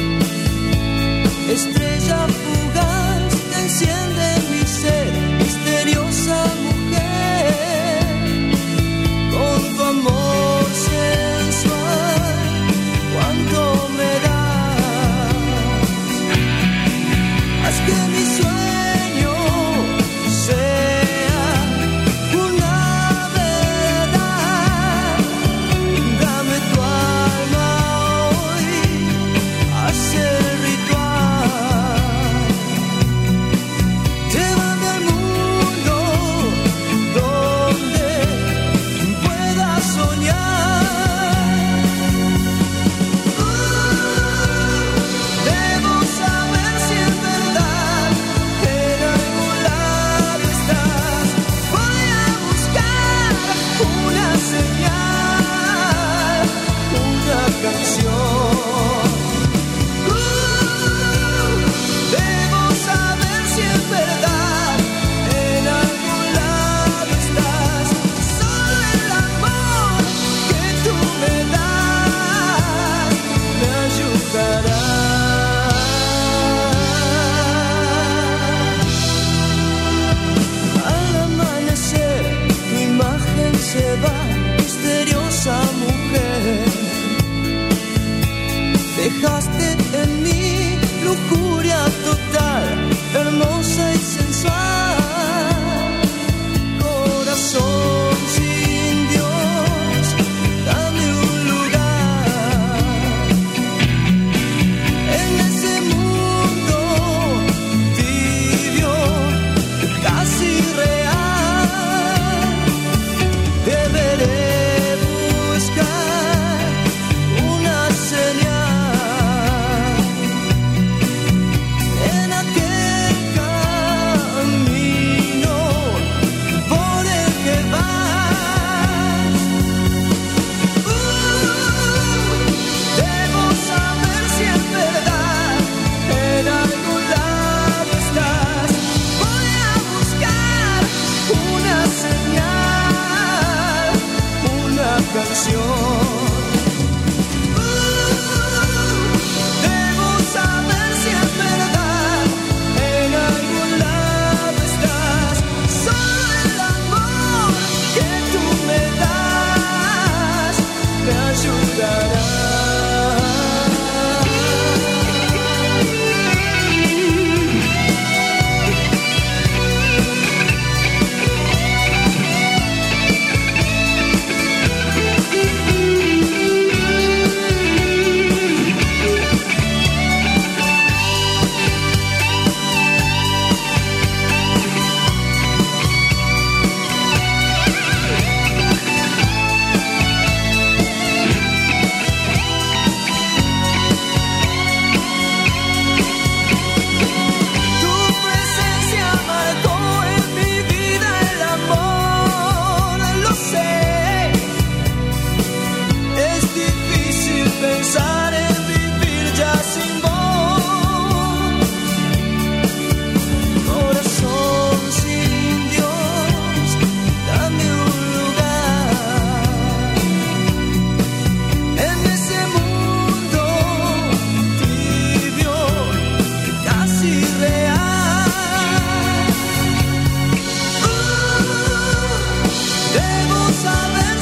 Estrella fugaz que enciende mi ser, misteriosa mujer, con tu amor sensual, cuánto me das. Haz que mi sueño sea una verdad. Dame tu alma hoy, haz el ritual. Llévame al mundo donde pueda soñar. Debo saber si es verdad que en algún lado estás. Voy a buscar una señal, una canción. Debo saber si es verdad, en algún lado estás. Solo el amor que tú me das me ayudará. Al amanecer tu imagen se va, misteriosa mujer. Dejaste en mí lujuria total, hermosa y sensual. Corazón sin Dios, dame un lugar en ese mundo tibio, casi real. Te veré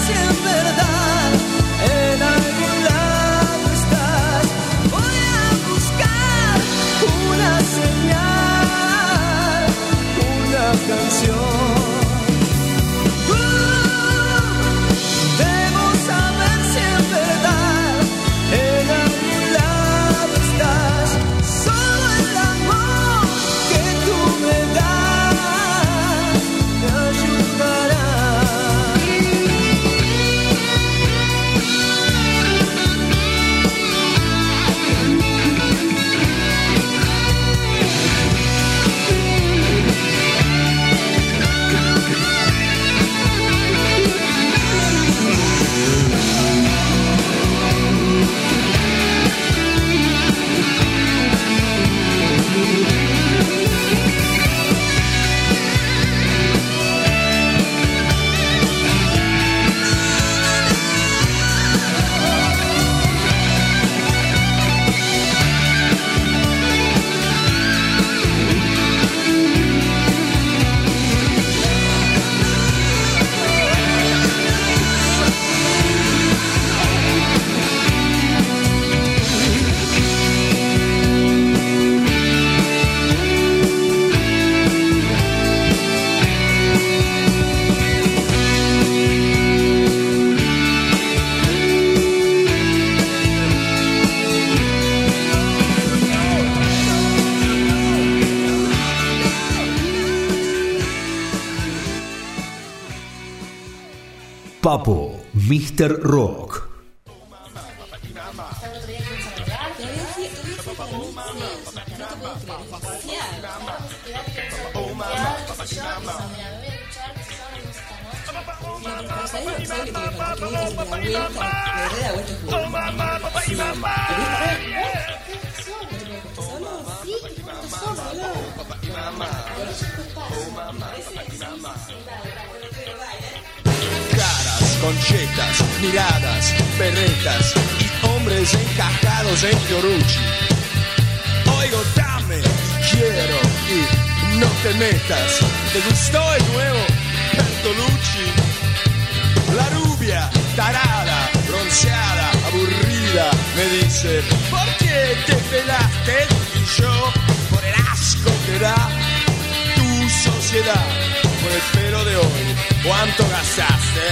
si en verdad en algún lado estás. Voy a buscar una señal, una canción. Debo saber si en verdad en algún lado estás. Solo el amor que tú me das me ayudará. Papo, míster Rock. Caras, conchetas, miradas, berretas y hombres encajados en Fiorucci. Oigo, dame, quiero y no te metas. ¿Te gustó el nuevo Bertolucci? La rubia, tarada, bronceada, aburrida, me dice: ¿por qué te pelaste? Y yo, por el asco que da tu sociedad. Por el pelo de hoy, ¿cuánto gastaste?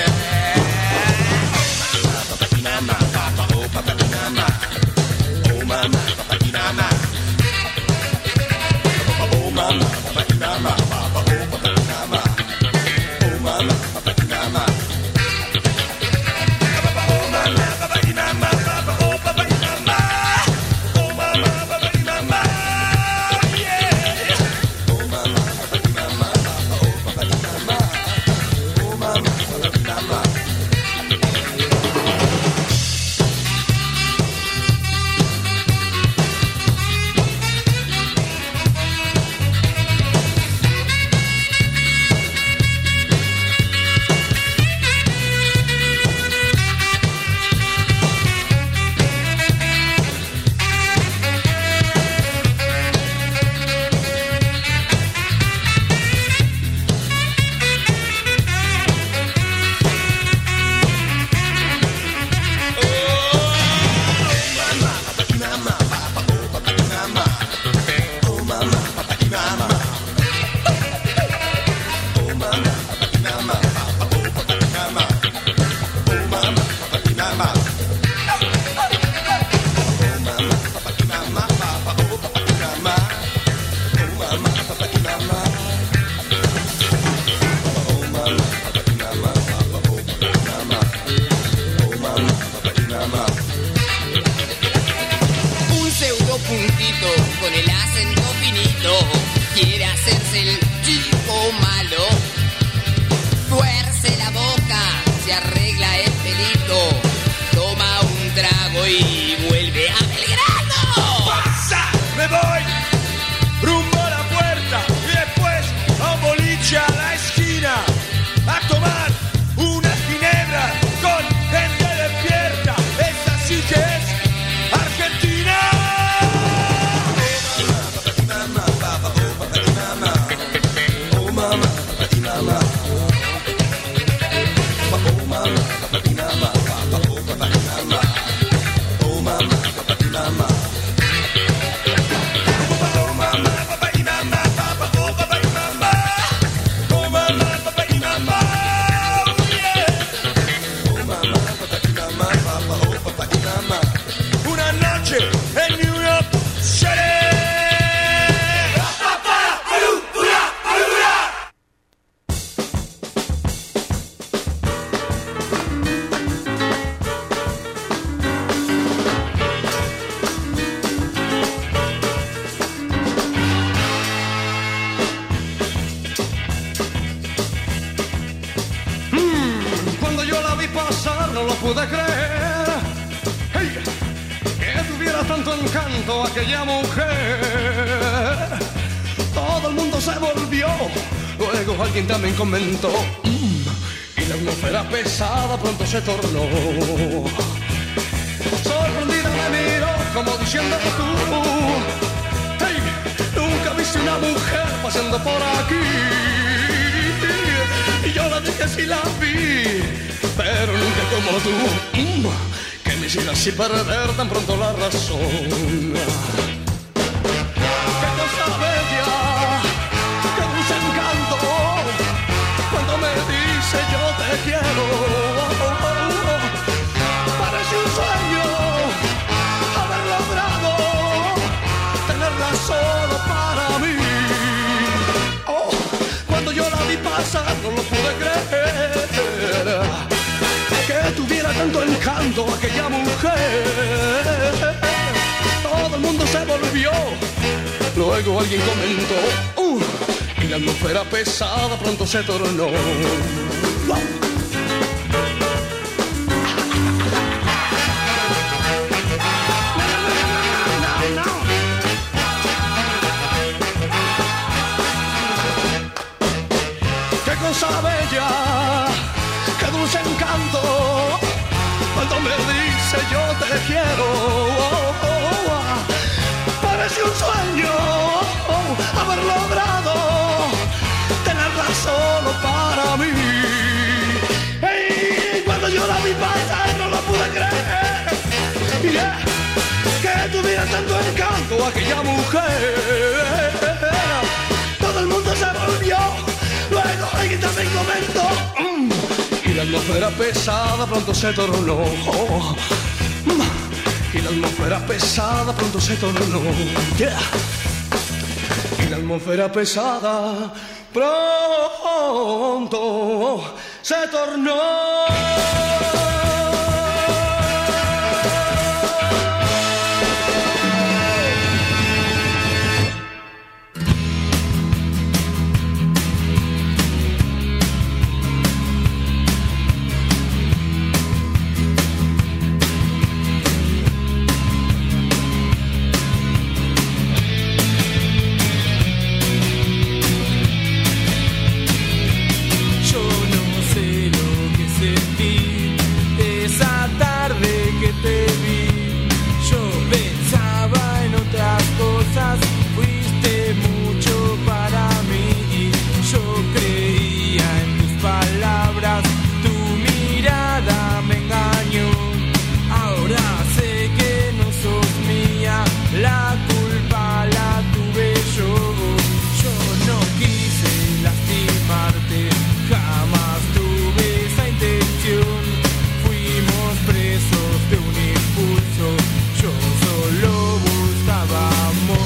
Papinama, papa, oh papinama, oh mama, papinama, oh mama, papinama, papa, oh papinama, oh mama, papinama, oh mama, papinama, papa, oh papinama, oh mama, papinama, yeah, oh mama, papinama, papa, oh papinama, oh mama, papinama. Un pseudo puntito con el acento finito quiere hacerse el chico malo. Tuerce la boca, se arregla el pelito, toma un trago y vuelve a Belgrano. ¡Pasa! ¡Me voy! Rumbo a la puerta y después a un boliche a la esquina a tomar unas ginebras con gente despierta. Esa sí que es Argentina. Oh mama, oh mama, oh mama. pude creer, hey, que tuviera tanto encanto aquella mujer. Todo el mundo se volvió, luego alguien también comentó, mmm, y la atmósfera pesada pronto se tornó. Sorprendida me miró como diciendo tú, hey, nunca viste una mujer paseando por aquí. Y yo la dije sí la vi, pero nunca como tú, mm, que me hiciera así perder tan pronto la razón. Qué cosa bella, qué dulce encanto, cuando me dice yo te quiero. Parece un sueño haber logrado tenerla solo para mí. Oh, cuando yo la vi pasar no lo pude creer, que tuviera tanto encanto aquella mujer. Todo el mundo se volvió, luego alguien comentó, uh, y la atmósfera pesada pronto se tornó. Wow. Cosa bella, qué dulce encanto, cuando me dice yo te quiero. Oh, oh, oh. Parece un sueño oh, haber logrado tenerla solo para mí. Hey, cuando yo la vi pasar no lo pude creer, yeah, que tuviera tanto encanto aquella mujer. Todo el mundo se volvió, luego alguien también comentó, mm, y la atmósfera pesada pronto se tornó. Oh, mm, y la atmósfera pesada pronto se tornó. Yeah. Y la atmósfera pesada pronto se tornó. Fuiste mucho para mí, yo creía en tus palabras, tu mirada me engañó. Ahora sé que no sos mía, la culpa la tuve yo. Yo no quise lastimarte, jamás tuve esa intención. Fuimos presos de un impulso, yo solo buscaba amor.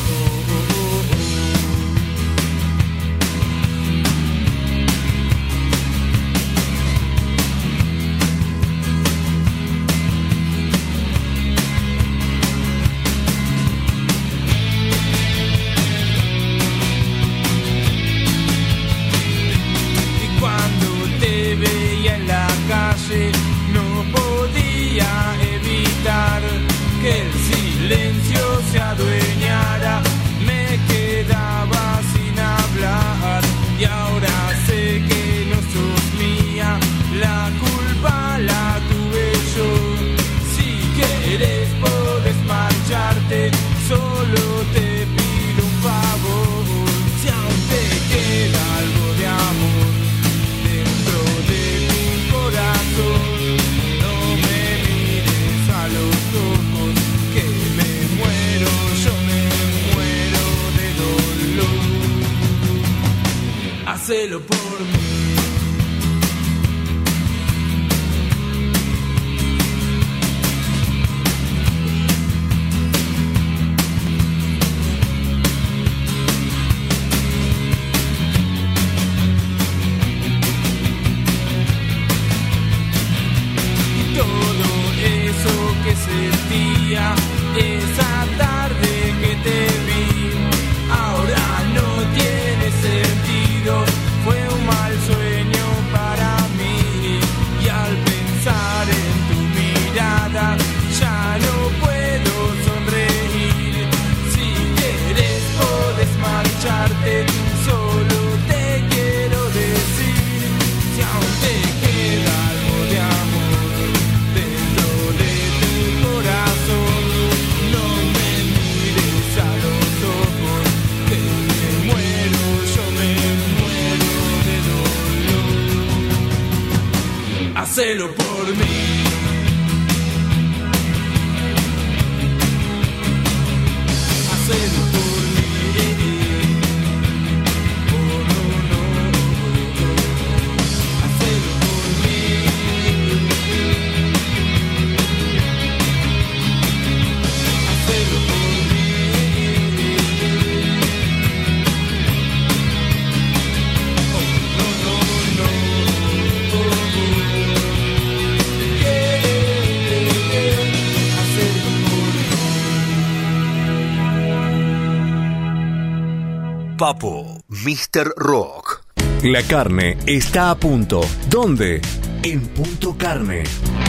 No podía evitar que el silencio se adueñara, me quedaba sin hablar y ahora sé que no sos mía, la culpa la tuve yo. Si quieres podés marcharte, solo te pido un favor, si aún te queda algo de amor dentro de mi corazón, no me mires a los ojos, que me muero, yo me muero de dolor. Hacelo por mí. Que sentía esa tarde que te vi, ahora no tiene sentido, fue un mal sueño para mí, y al pensar en hacelo por mí. Hacelo por mí. Oh, no, no. Hacelo por mí. Hacelo por mí. Oh, no, no, no. Oh, oh. Yeah, yeah. Hacelo por mí. Papo, míster Rock. La carne está a punto. ¿Dónde? En Punto Carne.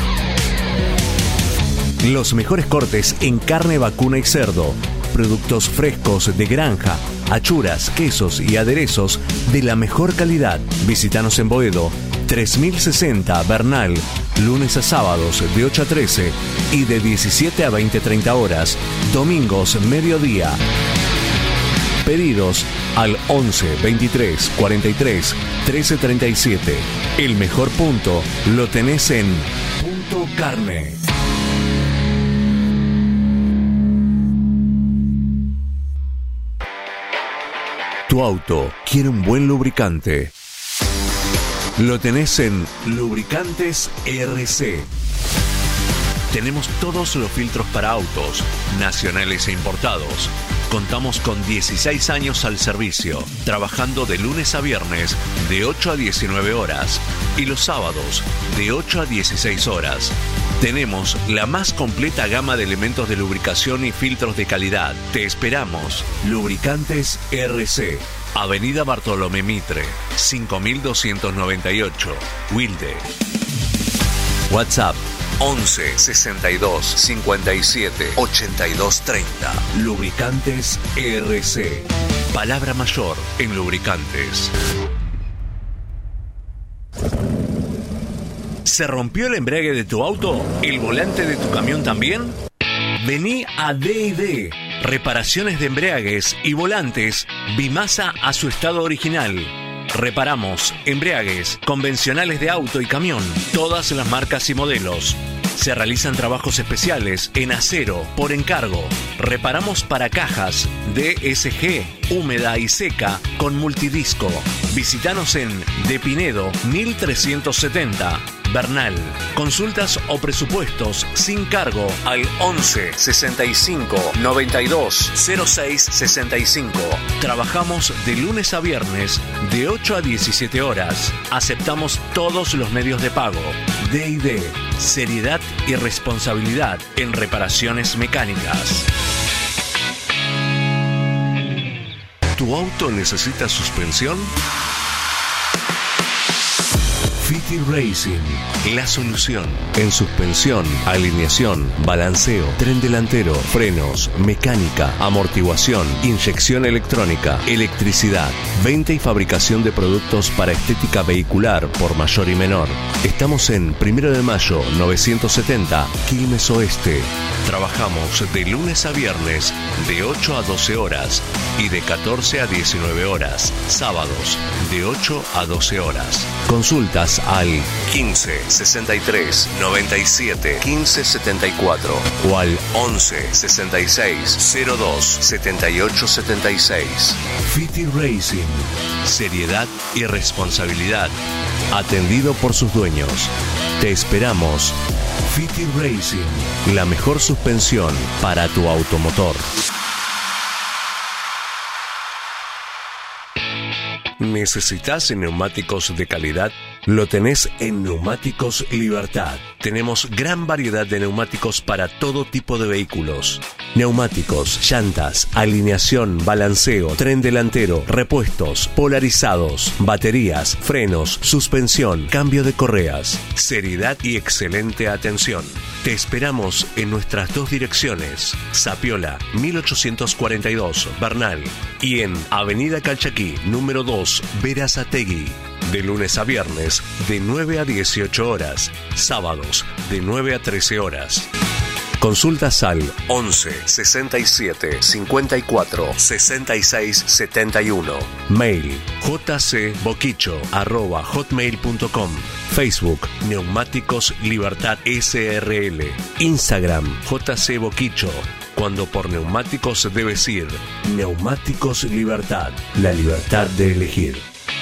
Los mejores cortes en carne vacuna y cerdo. Productos frescos de granja, achuras, quesos y aderezos de la mejor calidad. Visítanos en Boedo, tres mil sesenta Bernal, lunes a sábados de ocho a trece y de diecisiete a veinte treinta horas, domingos mediodía. Pedidos al once veintitrés cuarenta y tres trece treinta y siete. El mejor punto lo tenés en Punto Carne. Tu auto quiere un buen lubricante. Lo tenés en Lubricantes R C. Tenemos todos los filtros para autos, nacionales e importados. Contamos con dieciséis años al servicio, trabajando de lunes a viernes de ocho a diecinueve horas y los sábados de ocho a dieciséis horas. Tenemos la más completa gama de elementos de lubricación y filtros de calidad. Te esperamos. Lubricantes R C. Avenida Bartolomé Mitre, cinco mil doscientos noventa y ocho, Wilde. WhatsApp once sesenta y dos cincuenta y siete ochenta y dos treinta. Lubricantes R C. Palabra mayor en lubricantes. ¿Se rompió el embrague de tu auto? ¿El volante de tu camión también? Vení a D y D. Reparaciones de embragues y volantes Bimasa a su estado original. Reparamos embragues convencionales de auto y camión, todas las marcas y modelos. Se realizan trabajos especiales en acero por encargo. Reparamos para cajas D S G, húmeda y seca con multidisco. Visítanos en De Pinedo mil trescientos setenta, Bernal. Consultas o presupuestos sin cargo al once sesenta y cinco noventa y dos cero seis sesenta y cinco. Trabajamos de lunes a viernes de ocho a diecisiete horas. Aceptamos todos los medios de pago. D y D, seriedad y responsabilidad en reparaciones mecánicas. ¿Tu auto necesita suspensión? Fiti Racing, la solución en suspensión, alineación, balanceo, tren delantero, frenos, mecánica, amortiguación, inyección electrónica, electricidad, venta y fabricación de productos para estética vehicular por mayor y menor. Estamos en Primero de Mayo novecientos setenta, Quilmes Oeste. Trabajamos de lunes a viernes de ocho a doce horas y de catorce a diecinueve horas, sábados de ocho a doce horas. Consultas al quince sesenta y tres noventa y siete quince setenta y cuatro o al once sesenta y seis cero dos setenta y ocho setenta y seis. Fiti Racing, seriedad y responsabilidad, atendido por sus dueños. Te esperamos. Fiti Racing, la mejor suspensión para tu automotor. ¿Necesitas neumáticos de calidad? Lo tenés en Neumáticos Libertad. Tenemos gran variedad de neumáticos para todo tipo de vehículos. Neumáticos, llantas, alineación, balanceo, tren delantero, repuestos, polarizados, baterías, frenos, suspensión, cambio de correas. Seriedad y excelente atención. Te esperamos en nuestras dos direcciones. Sapiola, mil ochocientos cuarenta y dos, Bernal. Y en Avenida Calchaquí, número dos, Berazategui. De lunes a viernes, de nueve a dieciocho horas. Sábados, de nueve a trece horas. Consultas al once sesenta y siete cincuenta y cuatro sesenta y seis setenta y uno. Mail jcboquicho arroba hotmail punto com. Facebook Neumáticos Libertad S R L. Instagram jcboquicho. Cuando por neumáticos debes ir. Neumáticos Libertad. La libertad de elegir.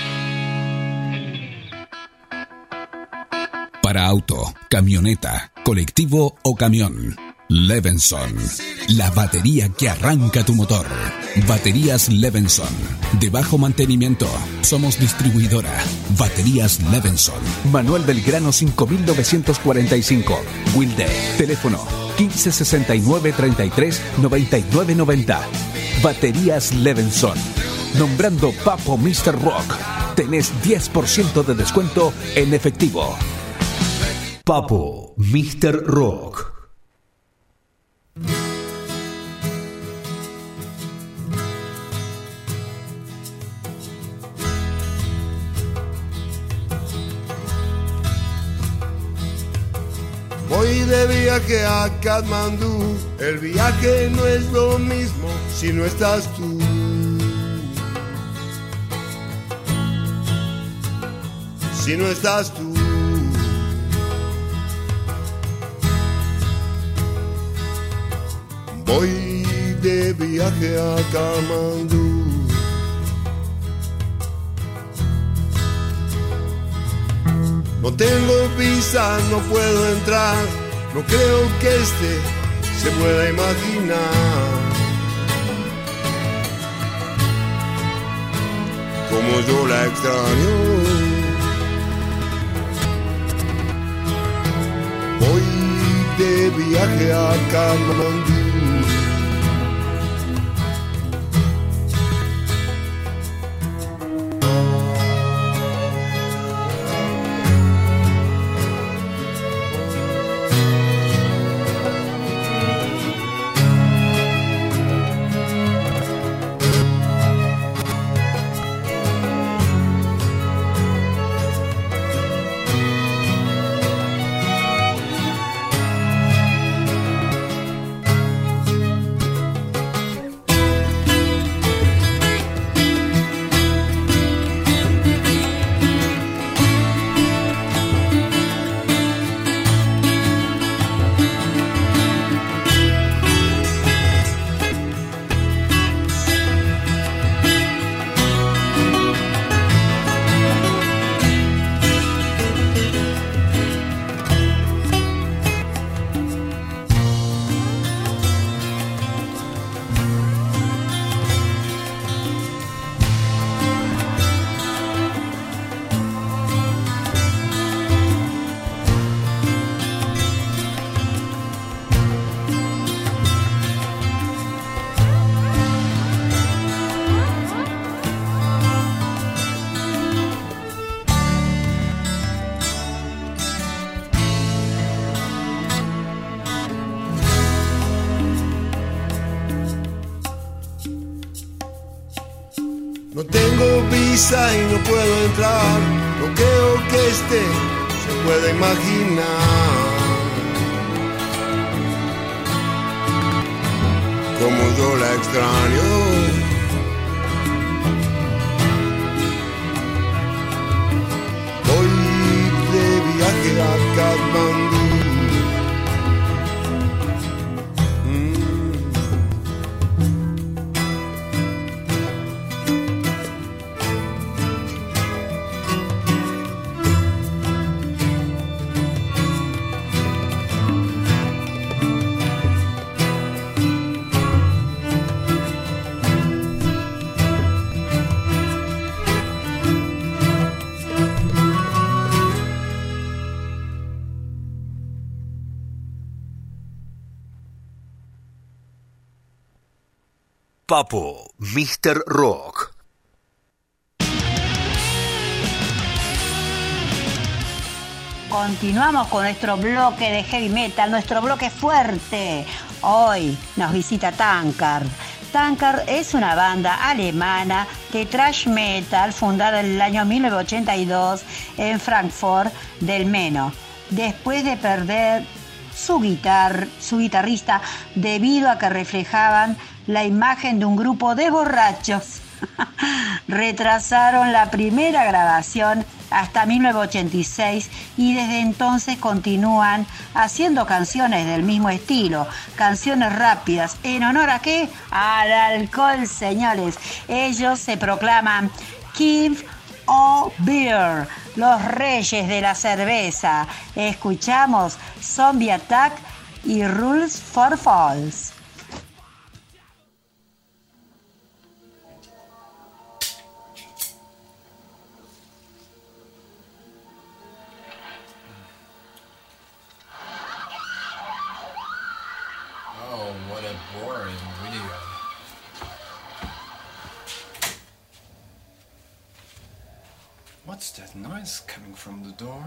Para auto, camioneta, colectivo o camión. Levenson, la batería que arranca tu motor. Baterías Levenson, de bajo mantenimiento. Somos distribuidora. Baterías Levenson. Manuel Belgrano cinco mil novecientos cuarenta y cinco. Wilde. Teléfono quince sesenta y nueve treinta y tres noventa y nueve noventa. Baterías Levenson. Nombrando Papo mister Rock, tenés diez por ciento de descuento en efectivo. Papo mister Rock. Voy de viaje a Katmandú, el viaje no es lo mismo si no estás tú. Si no estás tú. Voy de viaje a Katmandú. No tengo visa, no puedo entrar. No creo que este se pueda imaginar como yo la extraño. Voy de viaje a Katmandú. No tengo visa y no puedo entrar. No creo que este se pueda imaginar como yo la extraño. Voy de viaje a Katmandú. Papo mister Rock. Continuamos con nuestro bloque de heavy metal, nuestro bloque fuerte. Hoy nos visita Tankard. Tankard es una banda alemana de thrash metal fundada en el año mil novecientos ochenta y dos en Frankfurt del Meno. Después de perder su, guitar, su guitarrista debido a que reflejaban la imagen de un grupo de borrachos. Retrasaron la primera grabación hasta mil novecientos ochenta y seis y desde entonces continúan haciendo canciones del mismo estilo, canciones rápidas. ¿En honor a qué? Al alcohol, señores. Ellos se proclaman King of Beer, los reyes de la cerveza. Escuchamos Zombie Attack y Rules for Falls. Oh, what a boring video. What's that noise coming from the door?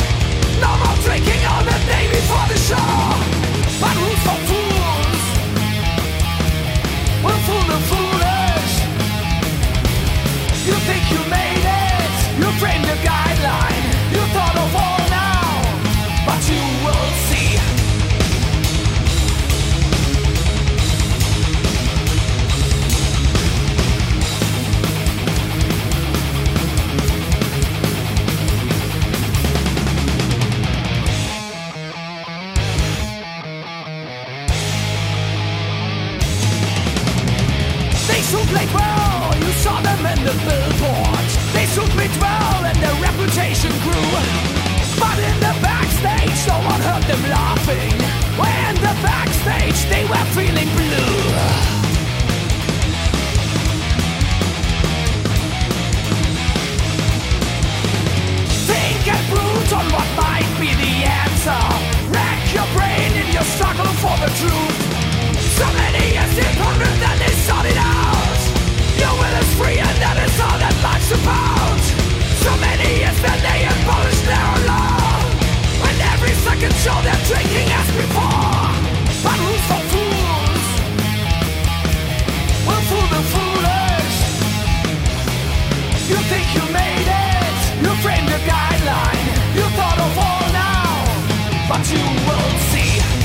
But rules for fools. They soon played well, you saw them in the billboards. They soon played well and their reputation grew. But in the backstage, no one heard them laughing. When the backstage, they were feeling blue. Think and brood on what might be the answer. Rack your brain in your struggle for the truth. So many years in hundred that they sorted out. Your will is free and that is all that life's about. So many years that they abolished their law. And every second show they're drinking as before. But who's for fools? We'll fool the foolish. You think you made it? You framed a guideline. You thought of all now. But you will see.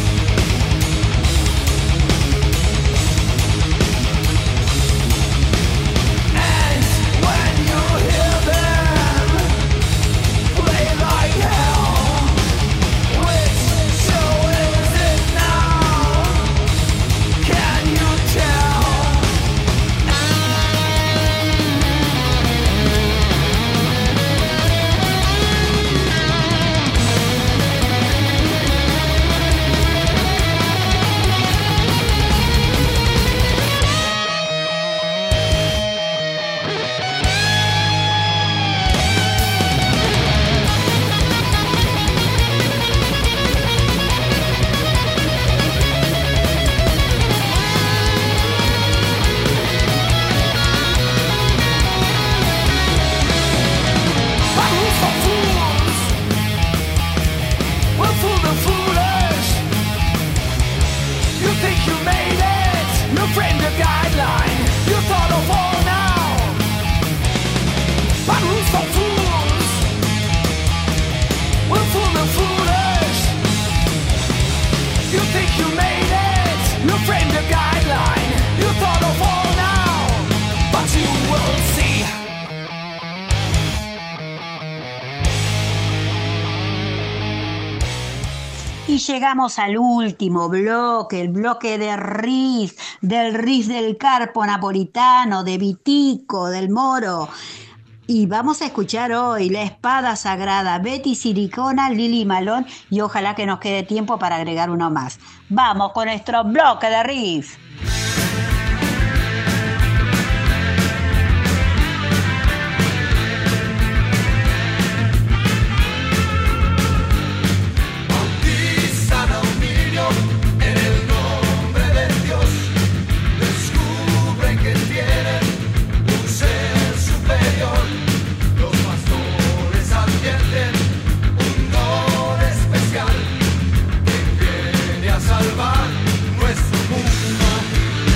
Y llegamos al último bloque, el bloque de riff, del riff del Carpo Napolitano, de Vitico, del Moro. Y vamos a escuchar hoy La Espada Sagrada, Betty Siricona, Lili Malón, y ojalá que nos quede tiempo para agregar uno más. Vamos con nuestro bloque de riff. Salvar nuestro mundo.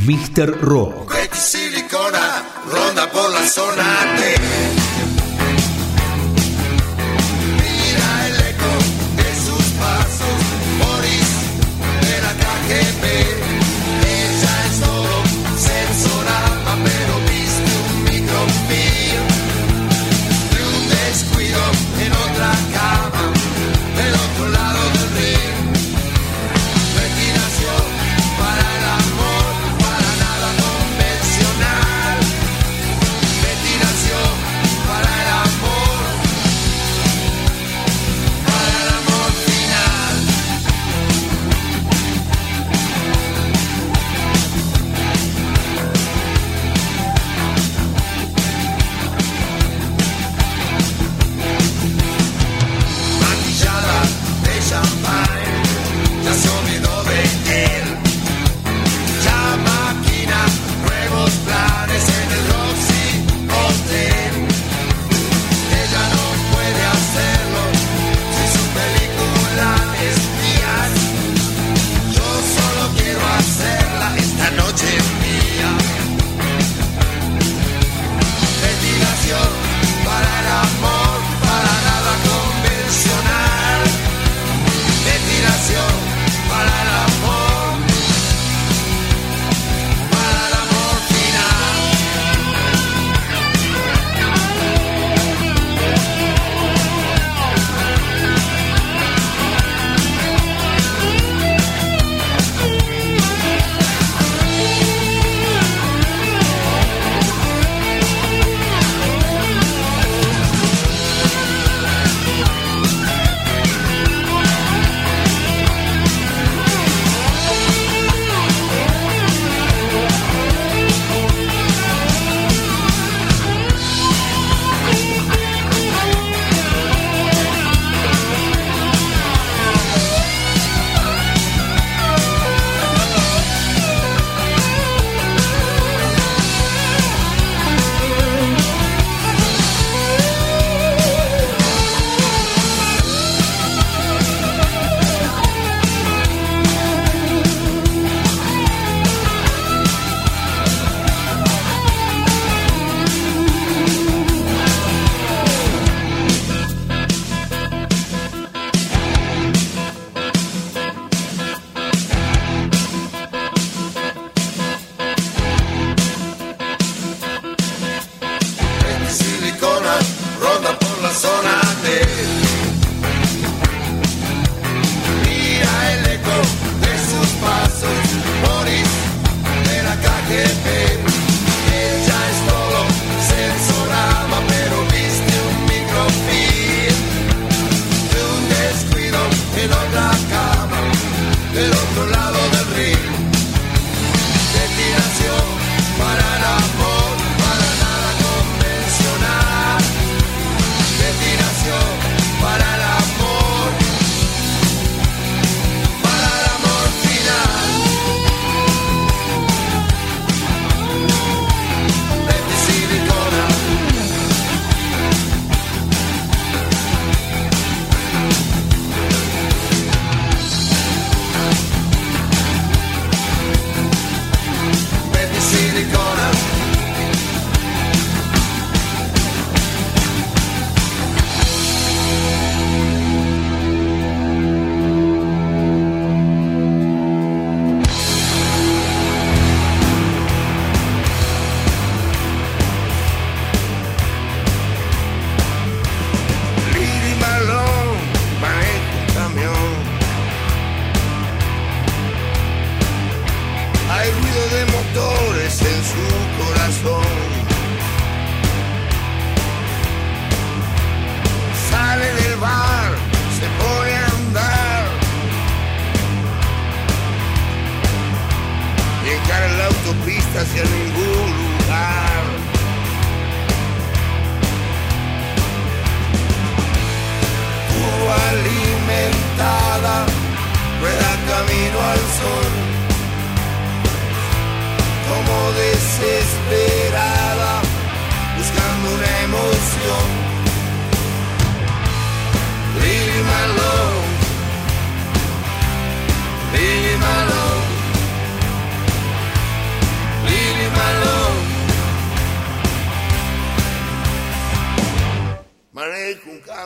míster Rock. Betty Silicona ronda por la zona T. Mira el eco de sus pasos, Boris de la K G B. Ella es todo sensorama, pero viste un microfilm de un descuido en otra cama, del otro lado del ring. Betty nació para el amor, para nada convencional. Betty nació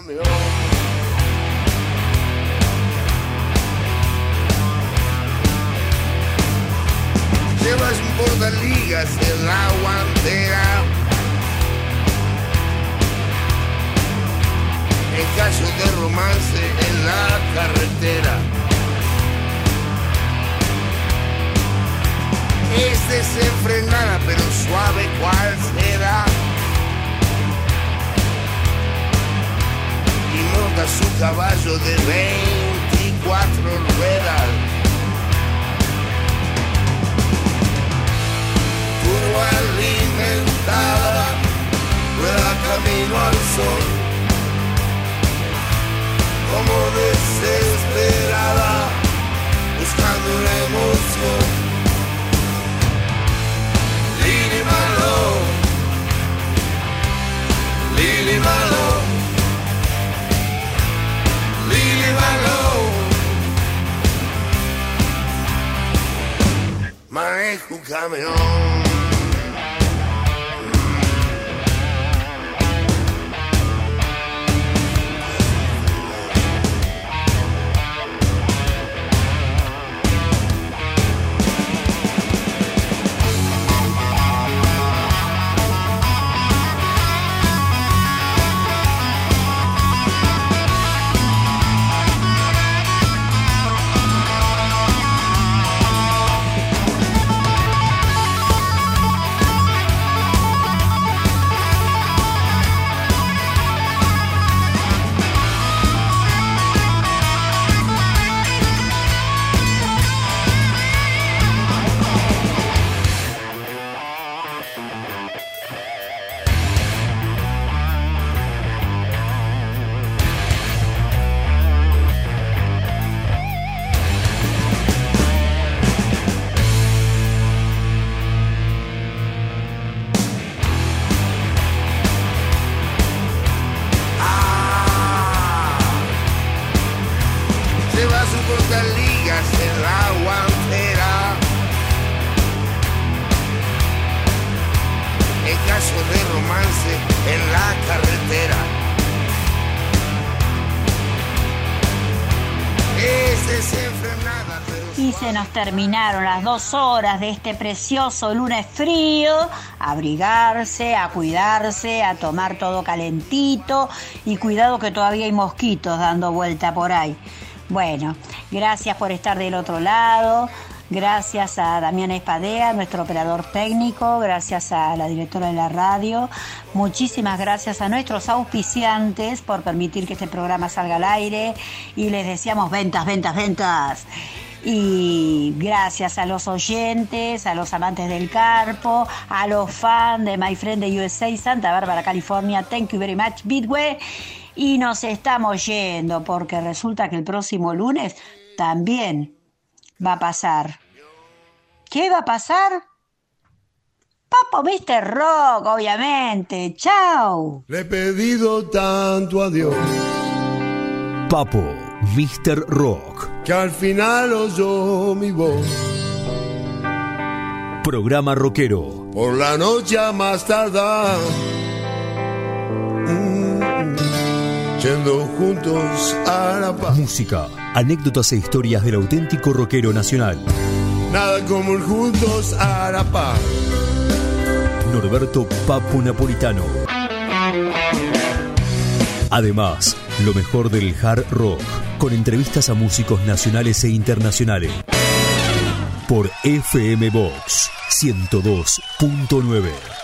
camión. Llevas un bordaligas en la guantera. En caso de romance en la carretera. Es desenfrenada pero suave cual será. Y monta su caballo de veinticuatro ruedas. Turbo alimentada, rueda camino al sol. Como desesperada, buscando una emoción. Lili Marlowe, Lili Marlowe, Lili Marlowe. Manejo un camión. Ligas en la guantera. En caso de romance en la carretera. Es desenfrenada pero Y se nos terminaron las dos horas de este precioso lunes frío. A abrigarse, a cuidarse, a tomar todo calentito. Y cuidado que todavía hay mosquitos dando vuelta por ahí. Bueno, gracias por estar del otro lado, gracias a Damián Espadea, nuestro operador técnico, gracias a la directora de la radio, muchísimas gracias a nuestros auspiciantes por permitir que este programa salga al aire y les deseamos ventas, ventas, ventas. Y gracias a los oyentes, a los amantes del carpo, a los fans de My Friend de U S A, Santa Bárbara, California, thank you very much, Bitway. Y nos estamos yendo porque resulta que el próximo lunes también va a pasar. ¿Qué va a pasar? Papo mister Rock, obviamente. ¡Chao! Le he pedido tanto a Dios. Papo mister Rock. Que al final oyó mi voz. Programa rockero. Por la noche a más tardar. Yendo juntos a la paz. Música, anécdotas e historias del auténtico rockero nacional. Nada como ir juntos a la paz. Norberto Papo Napolitano. Además, lo mejor del hard rock, con entrevistas a músicos nacionales e internacionales. Por F M Box ciento dos punto nueve.